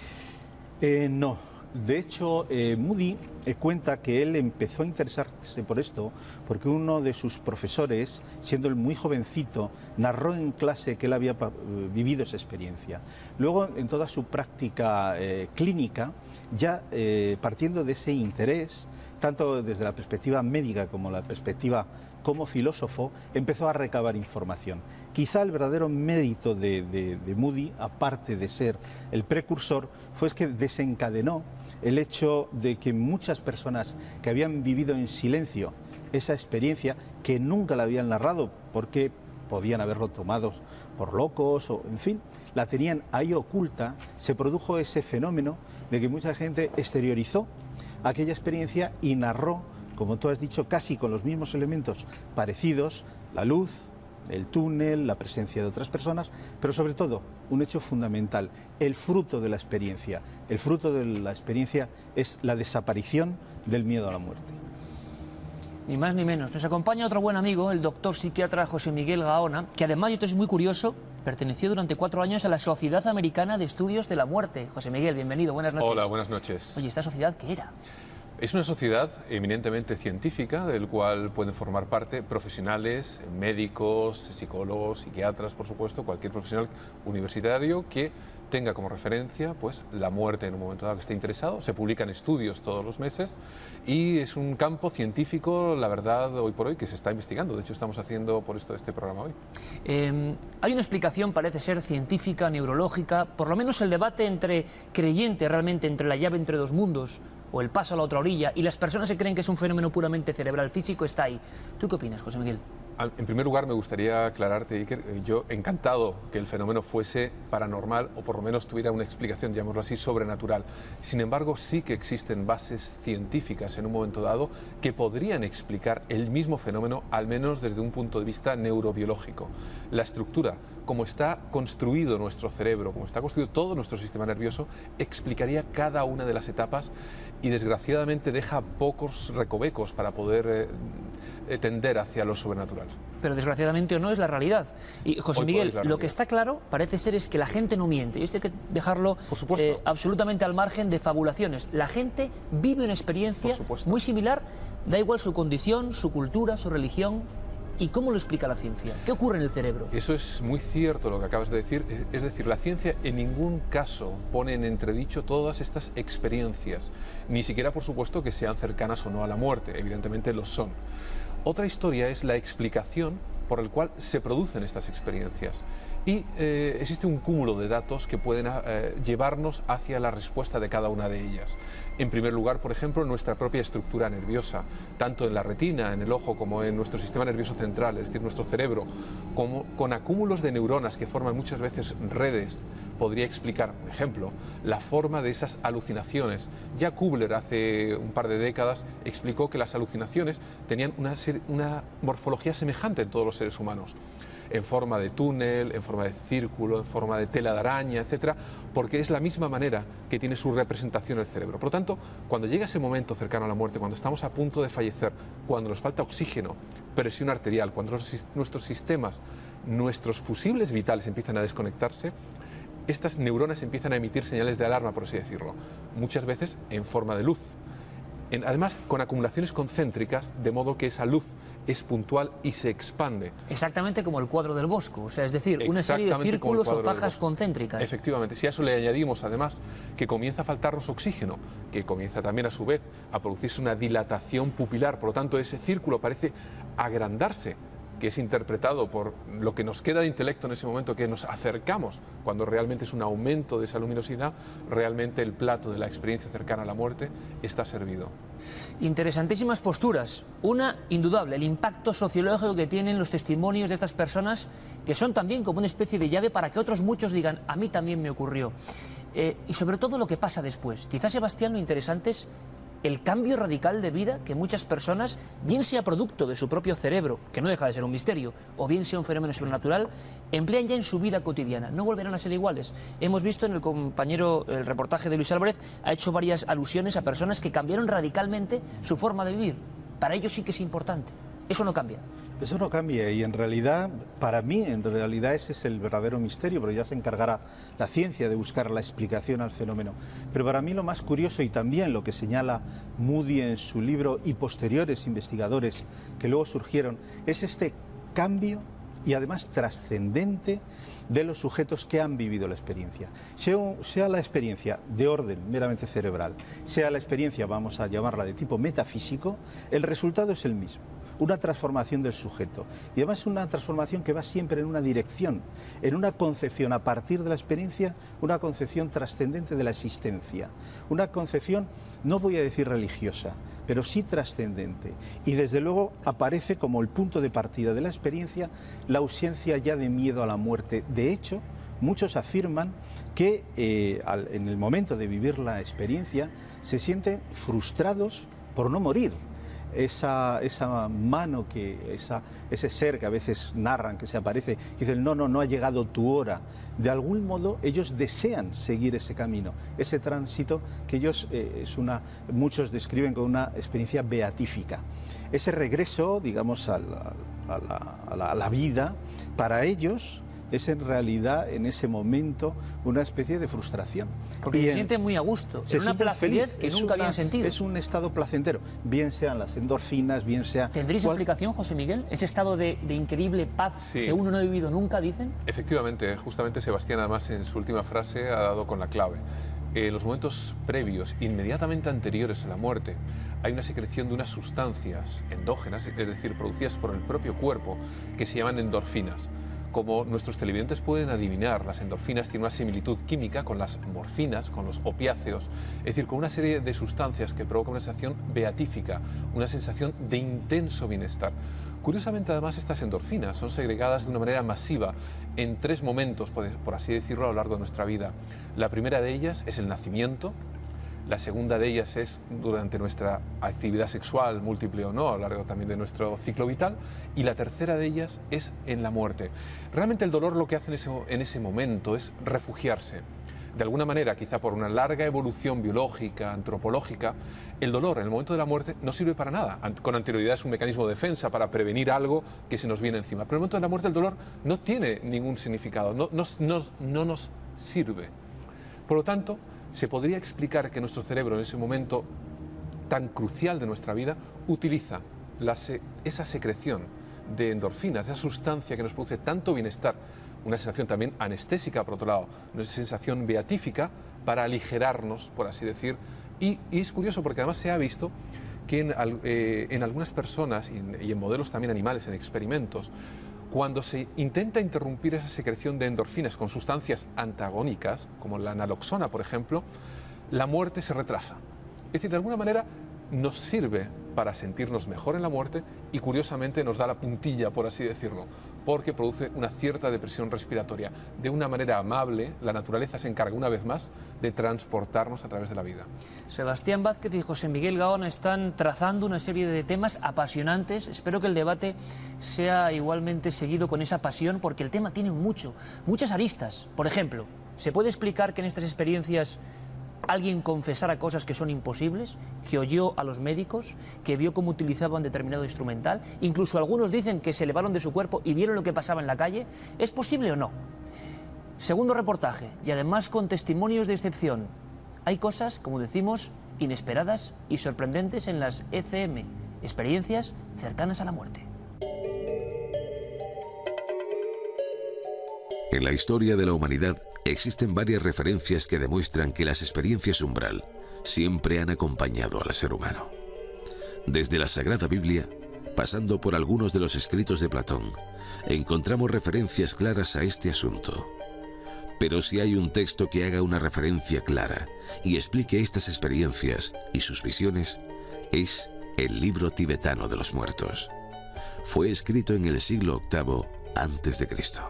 Speaker 17: No. De hecho, Moody cuenta que él empezó a interesarse por esto porque uno de sus profesores, siendo él muy jovencito, narró en clase que él había vivido esa experiencia. Luego, en toda su práctica clínica, ya partiendo de ese interés, tanto desde la perspectiva médica como la perspectiva como filósofo, empezó a recabar información. Quizá el verdadero mérito de Moody, aparte de ser el precursor, fue que desencadenó el hecho de que muchas personas que habían vivido en silencio esa experiencia, que nunca la habían narrado porque podían haberlo tomado por locos o, en fin, la tenían ahí oculta, se produjo ese fenómeno de que mucha gente exteriorizó aquella experiencia y narró, como tú has dicho, casi con los mismos elementos parecidos, la luz, el túnel, la presencia de otras personas, pero sobre todo un hecho fundamental, el fruto de la experiencia. El fruto de la experiencia es la desaparición del miedo a la muerte.
Speaker 1: Ni más ni menos. Nos acompaña otro buen amigo, el doctor psiquiatra José Miguel Gaona, que además, y esto es muy curioso, perteneció durante 4 años a la Sociedad Americana de Estudios de la Muerte. José Miguel, bienvenido, buenas noches.
Speaker 18: Hola, buenas noches.
Speaker 1: Oye, ¿esta sociedad qué era?
Speaker 18: Es una sociedad eminentemente científica, del cual pueden formar parte profesionales, médicos, psicólogos, psiquiatras, por supuesto, cualquier profesional universitario que tenga como referencia pues, la muerte en un momento dado que esté interesado. Se publican estudios todos los meses y es un campo científico, la verdad, hoy por hoy, que se está investigando. De hecho, estamos haciendo por esto este programa hoy.
Speaker 1: Hay una explicación, parece ser científica, neurológica, por lo menos el debate entre creyente realmente entre la llave entre dos mundos o el paso a la otra orilla, y las personas que creen que es un fenómeno puramente cerebral físico, está ahí. ¿Tú qué opinas, José Miguel?
Speaker 18: En primer lugar, me gustaría aclararte, Iker, yo encantado que el fenómeno fuese paranormal o por lo menos tuviera una explicación, llamémoslo así, sobrenatural. Sin embargo, sí que existen bases científicas en un momento dado que podrían explicar el mismo fenómeno, al menos desde un punto de vista neurobiológico. La estructura, como está construido nuestro cerebro, como está construido todo nuestro sistema nervioso, explicaría cada una de las etapas y desgraciadamente deja pocos recovecos para poder tender hacia lo sobrenatural.
Speaker 1: Pero desgraciadamente o no es la realidad. Y José Miguel, lo que está claro parece ser es que la gente no miente. Y esto hay que dejarlo absolutamente al margen de fabulaciones. La gente vive una experiencia muy similar, da igual su condición, su cultura, su religión. ¿Y cómo lo explica la ciencia? ¿Qué ocurre en el cerebro?
Speaker 18: Eso es muy cierto lo que acabas de decir. Es decir, la ciencia en ningún caso pone en entredicho todas estas experiencias. Ni siquiera, por supuesto, que sean cercanas o no a la muerte. Evidentemente lo son. Otra historia es la explicación por el cual se producen estas experiencias. Y existe un cúmulo de datos que pueden llevarnos hacia la respuesta de cada una de ellas. En primer lugar, por ejemplo, nuestra propia estructura nerviosa, tanto en la retina, en el ojo, como en nuestro sistema nervioso central, es decir, nuestro cerebro, como con acúmulos de neuronas que forman muchas veces redes, podría explicar, por ejemplo, la forma de esas alucinaciones. Ya Kubler, hace un par de décadas, explicó que las alucinaciones tenían una morfología semejante en todos los seres humanos, en forma de túnel, en forma de círculo, en forma de tela de araña, etcétera, porque es la misma manera que tiene su representación el cerebro. Por lo tanto, cuando llega ese momento cercano a la muerte, cuando estamos a punto de fallecer, cuando nos falta oxígeno, presión arterial, cuando nuestros sistemas, nuestros fusibles vitales empiezan a desconectarse, estas neuronas empiezan a emitir señales de alarma, por así decirlo, muchas veces en forma de luz. Además, con acumulaciones concéntricas, de modo que esa luz es puntual y se expande.
Speaker 1: Exactamente como el cuadro del Bosco, o sea, es decir, una serie de círculos o fajas concéntricas.
Speaker 18: Efectivamente, si a eso le añadimos además que comienza a faltarnos oxígeno, que comienza también a su vez a producirse una dilatación pupilar, por lo tanto ese círculo parece agrandarse, que es interpretado por lo que nos queda de intelecto en ese momento, que nos acercamos, cuando realmente es un aumento de esa luminosidad, realmente el plato de la experiencia cercana a la muerte está servido.
Speaker 1: Interesantísimas posturas. Una, indudable, el impacto sociológico que tienen los testimonios de estas personas, que son también como una especie de llave para que otros muchos digan, a mí también me ocurrió. Y sobre todo lo que pasa después. Quizás, Sebastián, lo interesante es el cambio radical de vida que muchas personas, bien sea producto de su propio cerebro, que no deja de ser un misterio, o bien sea un fenómeno sobrenatural, emplean ya en su vida cotidiana. No volverán a ser iguales. Hemos visto en el reportaje de Luis Álvarez, ha hecho varias alusiones a personas que cambiaron radicalmente su forma de vivir. Para ellos sí que es importante. Eso no cambia.
Speaker 17: Eso no cambia y en realidad, para mí, ese es el verdadero misterio, pero ya se encargará la ciencia de buscar la explicación al fenómeno. Pero para mí lo más curioso y también lo que señala Moody en su libro y posteriores investigadores que luego surgieron, es este cambio y además trascendente de los sujetos que han vivido la experiencia. Sea la experiencia de orden meramente cerebral, sea la experiencia, vamos a llamarla de tipo metafísico, el resultado es el mismo. Una transformación del sujeto y además una transformación que va siempre en una dirección, en una concepción a partir de la experiencia, una concepción trascendente de la existencia, una concepción, no voy a decir religiosa, pero sí trascendente, y desde luego aparece como el punto de partida de la experiencia la ausencia ya de miedo a la muerte. De hecho, muchos afirman que en el momento de vivir la experiencia se sienten frustrados por no morir. Esa mano, ese ser que a veces narran que se aparece, y dicen, no ha llegado tu hora. De algún modo ellos desean seguir ese camino, ese tránsito que ellos, muchos describen como una experiencia beatífica. Ese regreso, digamos, a la vida, para ellos es en realidad en ese momento una especie de frustración.
Speaker 1: Porque se sienten muy a gusto, en una placidez que nunca habían sentido.
Speaker 17: Es un estado placentero, bien sean las endorfinas, bien sea...
Speaker 1: ¿Tendréis explicación, José Miguel? ¿Ese estado de increíble paz que uno no ha vivido nunca, dicen?
Speaker 18: Efectivamente, justamente Sebastián además en su última frase ha dado con la clave. En los momentos previos, inmediatamente anteriores a la muerte, hay una secreción de unas sustancias endógenas, es decir, producidas por el propio cuerpo, que se llaman endorfinas. Como nuestros televidentes pueden adivinar, las endorfinas tienen una similitud química con las morfinas, con los opiáceos, es decir, con una serie de sustancias que provocan una sensación beatífica, una sensación de intenso bienestar. Curiosamente, además, estas endorfinas son segregadas de una manera masiva en 3 momentos, por así decirlo, a lo largo de nuestra vida. La primera de ellas es el nacimiento. La segunda de ellas es durante nuestra actividad sexual, múltiple o no, a lo largo también de nuestro ciclo vital. Y la tercera de ellas es en la muerte. Realmente el dolor lo que hace en ese momento es refugiarse. De alguna manera, quizá por una larga evolución biológica, antropológica, el dolor en el momento de la muerte no sirve para nada. Con anterioridad es un mecanismo de defensa para prevenir algo que se nos viene encima. Pero en el momento de la muerte el dolor no tiene ningún significado, no nos sirve. Por lo tanto, se podría explicar que nuestro cerebro en ese momento tan crucial de nuestra vida utiliza esa secreción de endorfinas, esa sustancia que nos produce tanto bienestar, una sensación también anestésica por otro lado, una sensación beatífica para aligerarnos, por así decir, y es curioso porque además se ha visto que en algunas personas y en modelos también animales, en experimentos, cuando se intenta interrumpir esa secreción de endorfinas con sustancias antagónicas, como la naloxona, por ejemplo, la muerte se retrasa. Es decir, de alguna manera nos sirve para sentirnos mejor en la muerte y curiosamente nos da la puntilla, por así decirlo, porque produce una cierta depresión respiratoria. De una manera amable, la naturaleza se encarga una vez más de transportarnos a través de la vida.
Speaker 1: Sebastián Vázquez y José Miguel Gaona están trazando una serie de temas apasionantes. Espero que el debate sea igualmente seguido con esa pasión, porque el tema tiene muchas aristas. Por ejemplo, ¿se puede explicar que en estas experiencias alguien confesara cosas que son imposibles, que oyó a los médicos, que vio cómo utilizaban determinado instrumental? Incluso algunos dicen que se elevaron de su cuerpo y vieron lo que pasaba en la calle. ¿Es posible o no? Segundo reportaje, y además con testimonios de excepción. Hay cosas, como decimos, inesperadas y sorprendentes en las ECM, experiencias cercanas a la muerte.
Speaker 2: En la historia de la humanidad existen varias referencias que demuestran que las experiencias umbral siempre han acompañado al ser humano. Desde la Sagrada Biblia, pasando por algunos de los escritos de Platón, encontramos referencias claras a este asunto. Pero si hay un texto que haga una referencia clara y explique estas experiencias y sus visiones, es el libro tibetano de los muertos. Fue escrito en el siglo VIII a.C.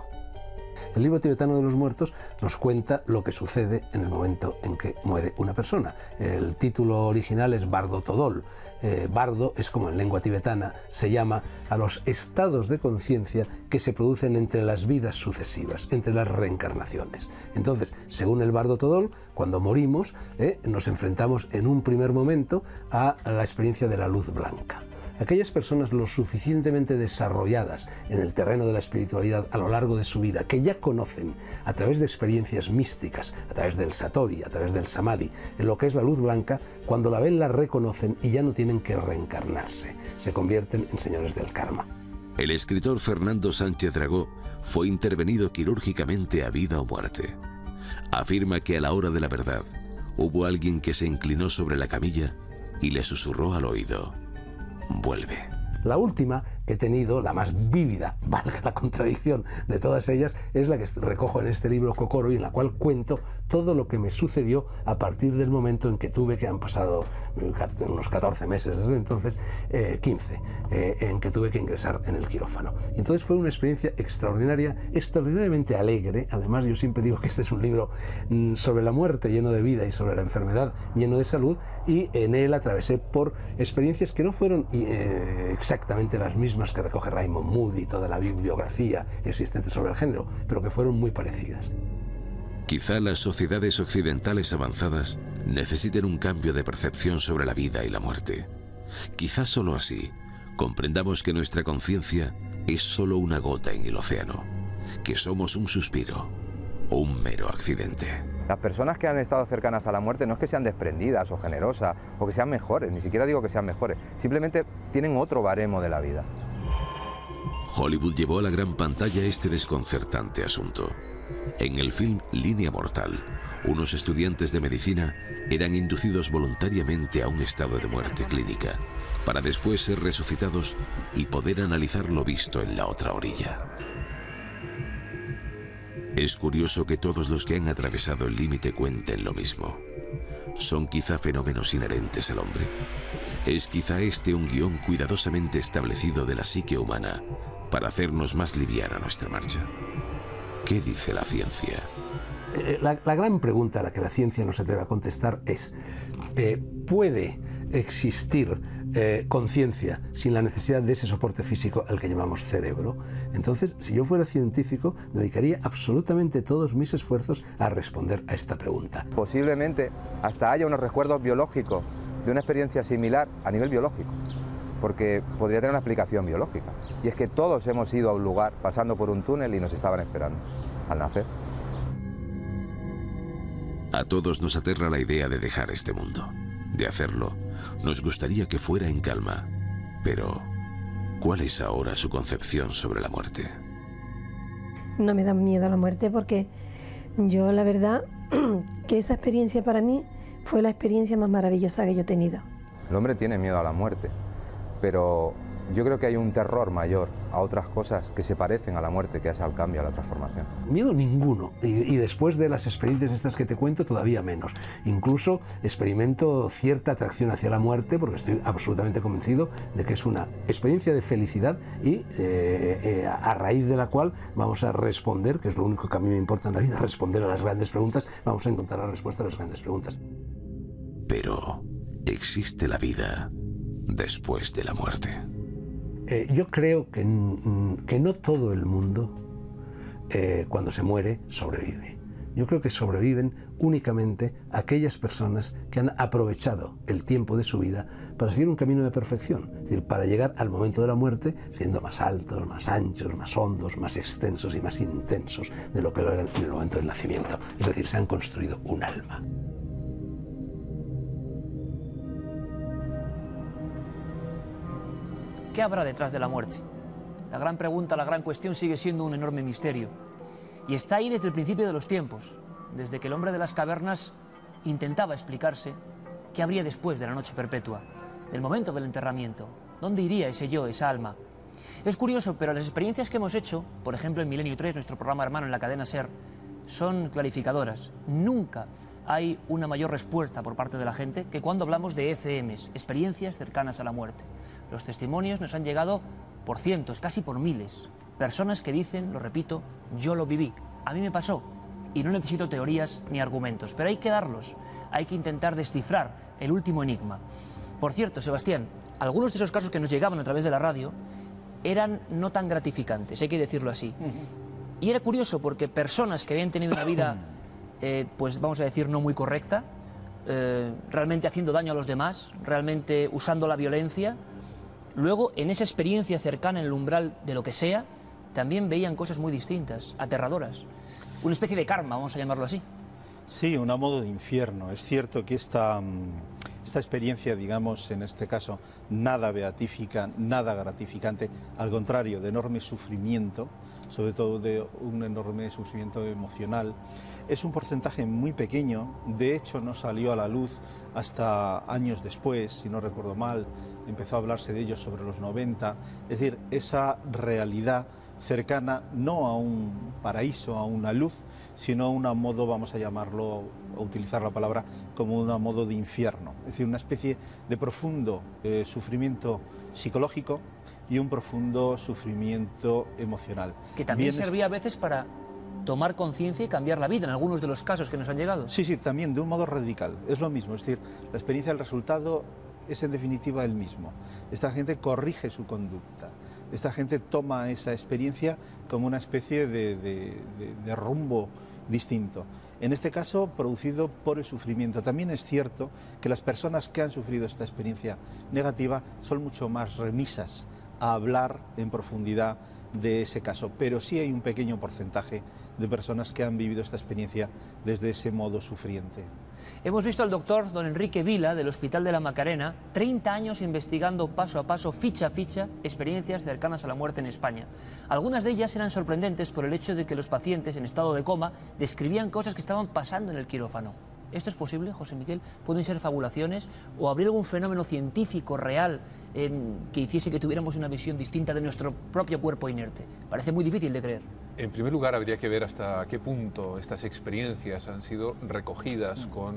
Speaker 19: El libro tibetano de los muertos nos cuenta lo que sucede en el momento en que muere una persona. El título original es Bardo Todol. Bardo es como en lengua tibetana se llama a los estados de conciencia que se producen entre las vidas sucesivas, entre las reencarnaciones. Entonces, según el Bardo Todol, cuando morimos, nos enfrentamos en un primer momento a la experiencia de la luz blanca. Aquellas personas lo suficientemente desarrolladas en el terreno de la espiritualidad a lo largo de su vida, que ya conocen a través de experiencias místicas, a través del Satori, a través del Samadhi, en lo que es la luz blanca, cuando la ven la reconocen y ya no tienen que reencarnarse, se convierten en señores del karma.
Speaker 2: El escritor Fernando Sánchez Dragó fue intervenido quirúrgicamente a vida o muerte. Afirma que a la hora de la verdad hubo alguien que se inclinó sobre la camilla y le susurró al oído: vuelve.
Speaker 19: La última que he tenido, la más vívida, valga la contradicción de todas ellas, es la que recojo en este libro Kokoro y en la cual cuento todo lo que me sucedió a partir del momento en que tuve, que han pasado unos 14 meses desde entonces, 15, en que tuve que ingresar en el quirófano. Y entonces fue una experiencia extraordinaria, extraordinariamente alegre. Además, yo siempre digo que este es un libro sobre la muerte lleno de vida y sobre la enfermedad lleno de salud, y en él atravesé por experiencias que no fueron exactamente las mismas que recoge Raymond Moody y toda la bibliografía existente sobre el género, pero que fueron muy parecidas.
Speaker 2: Quizá las sociedades occidentales avanzadas necesiten un cambio de percepción sobre la vida y la muerte. Quizá solo así comprendamos que nuestra conciencia es solo una gota en el océano, que somos un suspiro o un mero accidente.
Speaker 16: Las personas que han estado cercanas a la muerte no es que sean desprendidas o generosas o que sean mejores, ni siquiera digo que sean mejores, simplemente tienen otro baremo de la vida.
Speaker 2: Hollywood llevó a la gran pantalla este desconcertante asunto. En el film Línea Mortal, unos estudiantes de medicina eran inducidos voluntariamente a un estado de muerte clínica, para después ser resucitados y poder analizar lo visto en la otra orilla. Es curioso que todos los que han atravesado el límite cuenten lo mismo. ¿Son quizá fenómenos inherentes al hombre? ¿Es quizá este un guión cuidadosamente establecido de la psique humana para hacernos más liviana nuestra marcha? ¿Qué dice la ciencia?
Speaker 19: La gran pregunta a la que la ciencia no se atreve a contestar es: ¿puede existir conciencia sin la necesidad de ese soporte físico al que llamamos cerebro? Entonces, si yo fuera científico, dedicaría absolutamente todos mis esfuerzos a responder a esta pregunta.
Speaker 16: Posiblemente hasta haya unos recuerdos biológicos de una experiencia similar a nivel biológico, porque podría tener una explicación biológica, y es que todos hemos ido a un lugar pasando por un túnel y nos estaban esperando al nacer.
Speaker 2: A todos nos aterra la idea de dejar este mundo. De hacerlo, nos gustaría que fuera en calma. Pero, ¿cuál es ahora su concepción sobre la muerte?
Speaker 13: No me da miedo a la muerte porque yo, la verdad, que esa experiencia para mí fue la experiencia más maravillosa que yo he tenido.
Speaker 16: El hombre tiene miedo a la muerte, pero yo creo que hay un terror mayor a otras cosas que se parecen a la muerte, que es al cambio, a la transformación.
Speaker 19: Miedo ninguno, y después de las experiencias estas que te cuento, todavía menos. Incluso experimento cierta atracción hacia la muerte, porque estoy absolutamente convencido de que es una experiencia de felicidad y a raíz de la cual vamos a responder, que es lo único que a mí me importa en la vida, responder a las grandes preguntas, vamos a encontrar la respuesta a las grandes preguntas.
Speaker 2: Pero, ¿existe la vida después de la muerte?
Speaker 19: Yo creo que no todo el mundo, cuando se muere, sobrevive. Yo creo que sobreviven únicamente aquellas personas que han aprovechado el tiempo de su vida para seguir un camino de perfección, es decir, para llegar al momento de la muerte siendo más altos, más anchos, más hondos, más extensos y más intensos de lo que lo eran en el momento del nacimiento. Es decir, se han construido un alma.
Speaker 1: ¿Qué habrá detrás de la muerte? La gran pregunta, la gran cuestión sigue siendo un enorme misterio. y está ahí desde el principio de los tiempos, desde que el hombre de las cavernas intentaba explicarse qué habría después de la noche perpetua, del momento del enterramiento, dónde iría ese yo, esa alma. Es curioso, pero las experiencias que hemos hecho, por ejemplo en Milenio 3, nuestro programa hermano en la cadena SER, son clarificadoras. Nunca hay una mayor respuesta por parte de la gente que cuando hablamos de ECMs, experiencias cercanas a la muerte. Los testimonios nos han llegado por cientos, casi por miles. Personas que dicen, lo repito, yo lo viví, a mí me pasó y no necesito teorías ni argumentos, pero hay que darlos, hay que intentar descifrar el último enigma. Por cierto, Sebastián, algunos de esos casos que nos llegaban a través de la radio eran no tan gratificantes, hay que decirlo así. Y era curioso porque personas que habían tenido una vida, pues vamos a decir, no muy correcta, realmente haciendo daño a los demás, realmente usando la violencia, luego en esa experiencia cercana en el umbral de lo que sea, también veían cosas muy distintas, aterradoras. Una especie de karma, vamos a llamarlo así.
Speaker 17: Sí, un modo de infierno. Es cierto que esta experiencia, digamos, en este caso, nada beatífica, nada gratificante, al contrario, de enorme sufrimiento, sobre todo de un enorme sufrimiento emocional, es un porcentaje muy pequeño. De hecho, no salió a la luz hasta años después, si no recuerdo mal, empezó a hablarse de ello sobre los 90, es decir, esa realidad cercana no a un paraíso, a una luz, sino a un modo, vamos a llamarlo, a utilizar la palabra, como un modo de infierno. Es decir, una especie de profundo sufrimiento psicológico y un profundo sufrimiento emocional.
Speaker 1: Que también servía a veces para tomar conciencia y cambiar la vida, en algunos de los casos que nos han llegado.
Speaker 17: Sí, sí, también de un modo radical. Es lo mismo, es decir, la experiencia del resultado es en definitiva el mismo. Esta gente corrige su conducta. Esta gente toma esa experiencia como una especie de rumbo distinto. En este caso, producido por el sufrimiento. También es cierto que las personas que han sufrido esta experiencia negativa son mucho más remisas a hablar en profundidad de ese caso, pero sí hay un pequeño porcentaje de personas que han vivido esta experiencia desde ese modo sufriente.
Speaker 1: Hemos visto al doctor don Enrique Vila del Hospital de la Macarena, 30 años investigando paso a paso, ficha a ficha, experiencias cercanas a la muerte en España. Algunas de ellas eran sorprendentes por el hecho de que los pacientes en estado de coma describían cosas que estaban pasando en el quirófano. ¿Esto es posible, José Miguel? ¿Pueden ser fabulaciones? ¿O habría algún fenómeno científico real que hiciese que tuviéramos una visión distinta de nuestro propio cuerpo inerte? Parece muy difícil de creer.
Speaker 18: En primer lugar, habría que ver hasta qué punto estas experiencias han sido recogidas con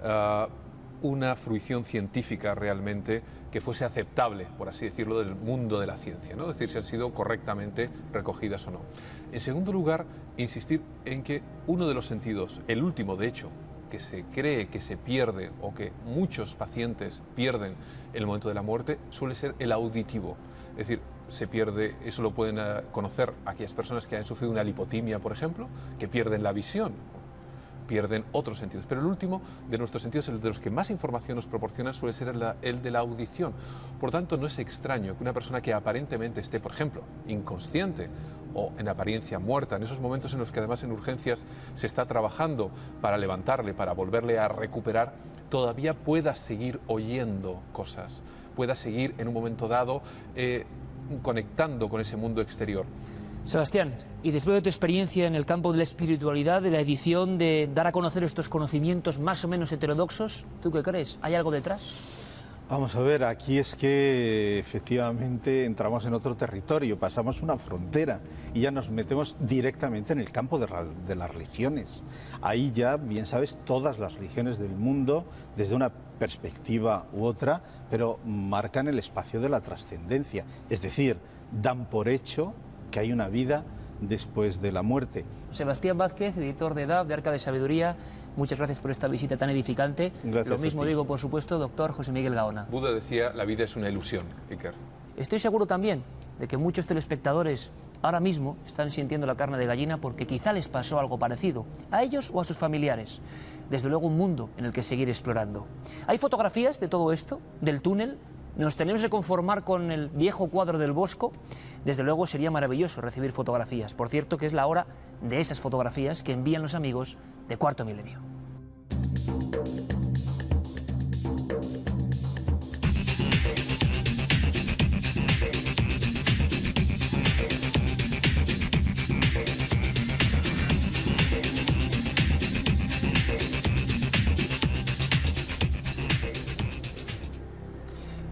Speaker 18: una fruición científica realmente que fuese aceptable, por así decirlo, del mundo de la ciencia, ¿no? Es decir, si han sido correctamente recogidas o no. En segundo lugar, insistir en que uno de los sentidos, el último de hecho, que se cree que se pierde o que muchos pacientes pierden en el momento de la muerte, suele ser el auditivo. Es decir, se pierde, eso lo pueden conocer aquellas personas que han sufrido una lipotimia, por ejemplo, que pierden la visión, pierden otros sentidos. Pero el último de nuestros sentidos, el de los que más información nos proporciona, suele ser el de la audición. Por tanto, no es extraño que una persona que aparentemente esté, por ejemplo, inconsciente o en apariencia muerta, en esos momentos en los que además en urgencias se está trabajando para levantarle, para volverle a recuperar, todavía pueda seguir oyendo cosas, pueda seguir en un momento dado conectando con ese mundo exterior.
Speaker 1: Sebastián, y después de tu experiencia en el campo de la espiritualidad, de la edición, de dar a conocer estos conocimientos más o menos heterodoxos, ¿tú qué crees? ¿Hay algo detrás?
Speaker 17: Vamos a ver, aquí es que efectivamente entramos en otro territorio, pasamos una frontera y ya nos metemos directamente en el campo de las religiones. Ahí ya, bien sabes, todas las religiones del mundo, desde una perspectiva u otra, pero marcan el espacio de la trascendencia, es decir, dan por hecho que hay una vida después de la muerte.
Speaker 1: Sebastián Vázquez, editor de EDAV, de Arca de Sabiduría, muchas gracias por esta visita tan edificante.
Speaker 17: Gracias.
Speaker 1: Lo mismo digo, por supuesto, doctor José Miguel Gaona.
Speaker 18: Buda decía, la vida es una ilusión, Iker.
Speaker 1: Estoy seguro también de que muchos telespectadores ahora mismo están sintiendo la carne de gallina porque quizá les pasó algo parecido, a ellos o a sus familiares. Desde luego un mundo en el que seguir explorando. ¿Hay fotografías de todo esto, del túnel? ¿Nos tenemos que conformar con el viejo cuadro del Bosco? Desde luego sería maravilloso recibir fotografías. Por cierto, que es la hora de esas fotografías que envían los amigos de Cuarto Milenio.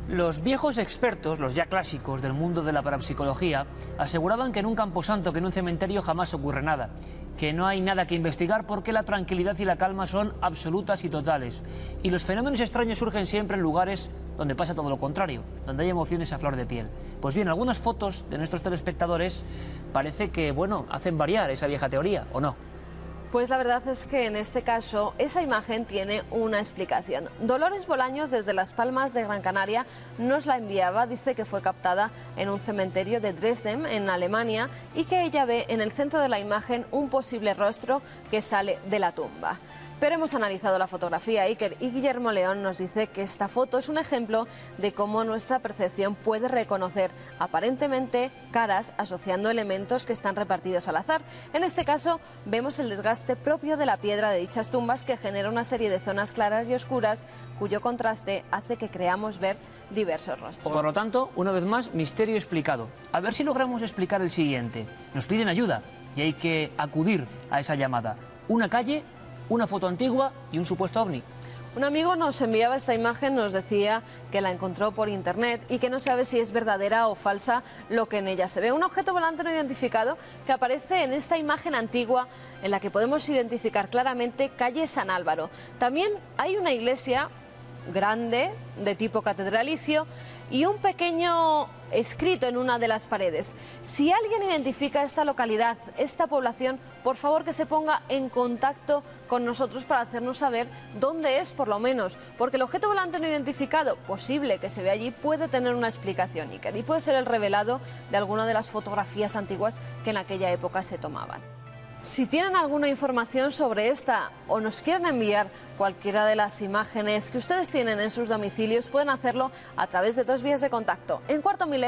Speaker 1: Los viejos expertos, los ya clásicos del mundo de la parapsicología, aseguraban que en un camposanto, que en un cementerio jamás ocurre nada, que no hay nada que investigar porque la tranquilidad y la calma son absolutas y totales. Y los fenómenos extraños surgen siempre en lugares donde pasa todo lo contrario, donde hay emociones a flor de piel. Pues bien, algunas fotos de nuestros telespectadores parece que, bueno, hacen variar esa vieja teoría, ¿o no?
Speaker 7: Pues la verdad es que en este caso esa imagen tiene una explicación. Dolores Bolaños, desde Las Palmas de Gran Canaria, nos la enviaba. Dice que fue captada en un cementerio de Dresden, en Alemania, y que ella ve en el centro de la imagen un posible rostro que sale de la tumba. Pero hemos analizado la fotografía, Iker, y Guillermo León nos dice que esta foto es un ejemplo de cómo nuestra percepción puede reconocer aparentemente caras asociando elementos que están repartidos al azar. En este caso vemos el desgaste propio de la piedra de dichas tumbas, que genera una serie de zonas claras y oscuras cuyo contraste hace que creamos ver diversos rostros.
Speaker 1: Por lo tanto, una vez más, misterio explicado. A ver si logramos explicar el siguiente. Nos piden ayuda y hay que acudir a esa llamada. Una calle, una foto antigua y un supuesto ovni.
Speaker 7: Un amigo nos enviaba esta imagen, nos decía que la encontró por internet y que no sabe si es verdadera o falsa lo que en ella se ve. Un objeto volante no identificado que aparece en esta imagen antigua en la que podemos identificar claramente calle San Álvaro. También hay una iglesia grande de tipo catedralicio y un pequeño escrito en una de las paredes. Si alguien identifica esta localidad, esta población, por favor que se ponga en contacto con nosotros para hacernos saber dónde es, por lo menos, porque el objeto volante no identificado, posible que se vea allí, puede tener una explicación, Iker, y puede ser el revelado de alguna de las fotografías antiguas que en aquella época se tomaban. Si tienen alguna información sobre esta o nos quieren enviar cualquiera de las imágenes que ustedes tienen en sus domicilios, pueden hacerlo a través de dos vías de contacto: en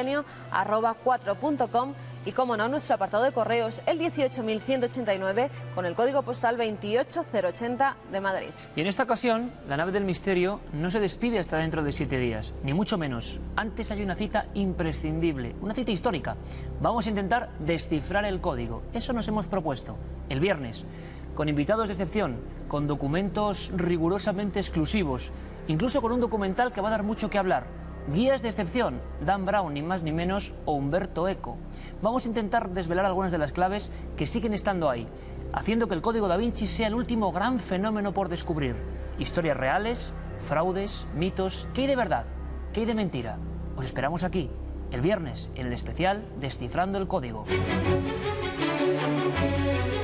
Speaker 7: cuartomilenio@4.com y, como no, nuestro apartado de correos, el 18189, con el código postal 28080 de Madrid.
Speaker 1: Y en esta ocasión, la nave del misterio no se despide hasta dentro de 7 días, ni mucho menos. Antes hay una cita imprescindible, una cita histórica. Vamos a intentar descifrar el código. Eso nos hemos propuesto el viernes, con invitados de excepción, con documentos rigurosamente exclusivos, incluso con un documental que va a dar mucho que hablar. Guías de excepción, Dan Brown, ni más ni menos, o Humberto Eco. Vamos a intentar desvelar algunas de las claves que siguen estando ahí, haciendo que el Código Da Vinci sea el último gran fenómeno por descubrir. Historias reales, fraudes, mitos. ¿Qué hay de verdad? ¿Qué hay de mentira? Os esperamos aquí, el viernes, en el especial Descifrando el Código.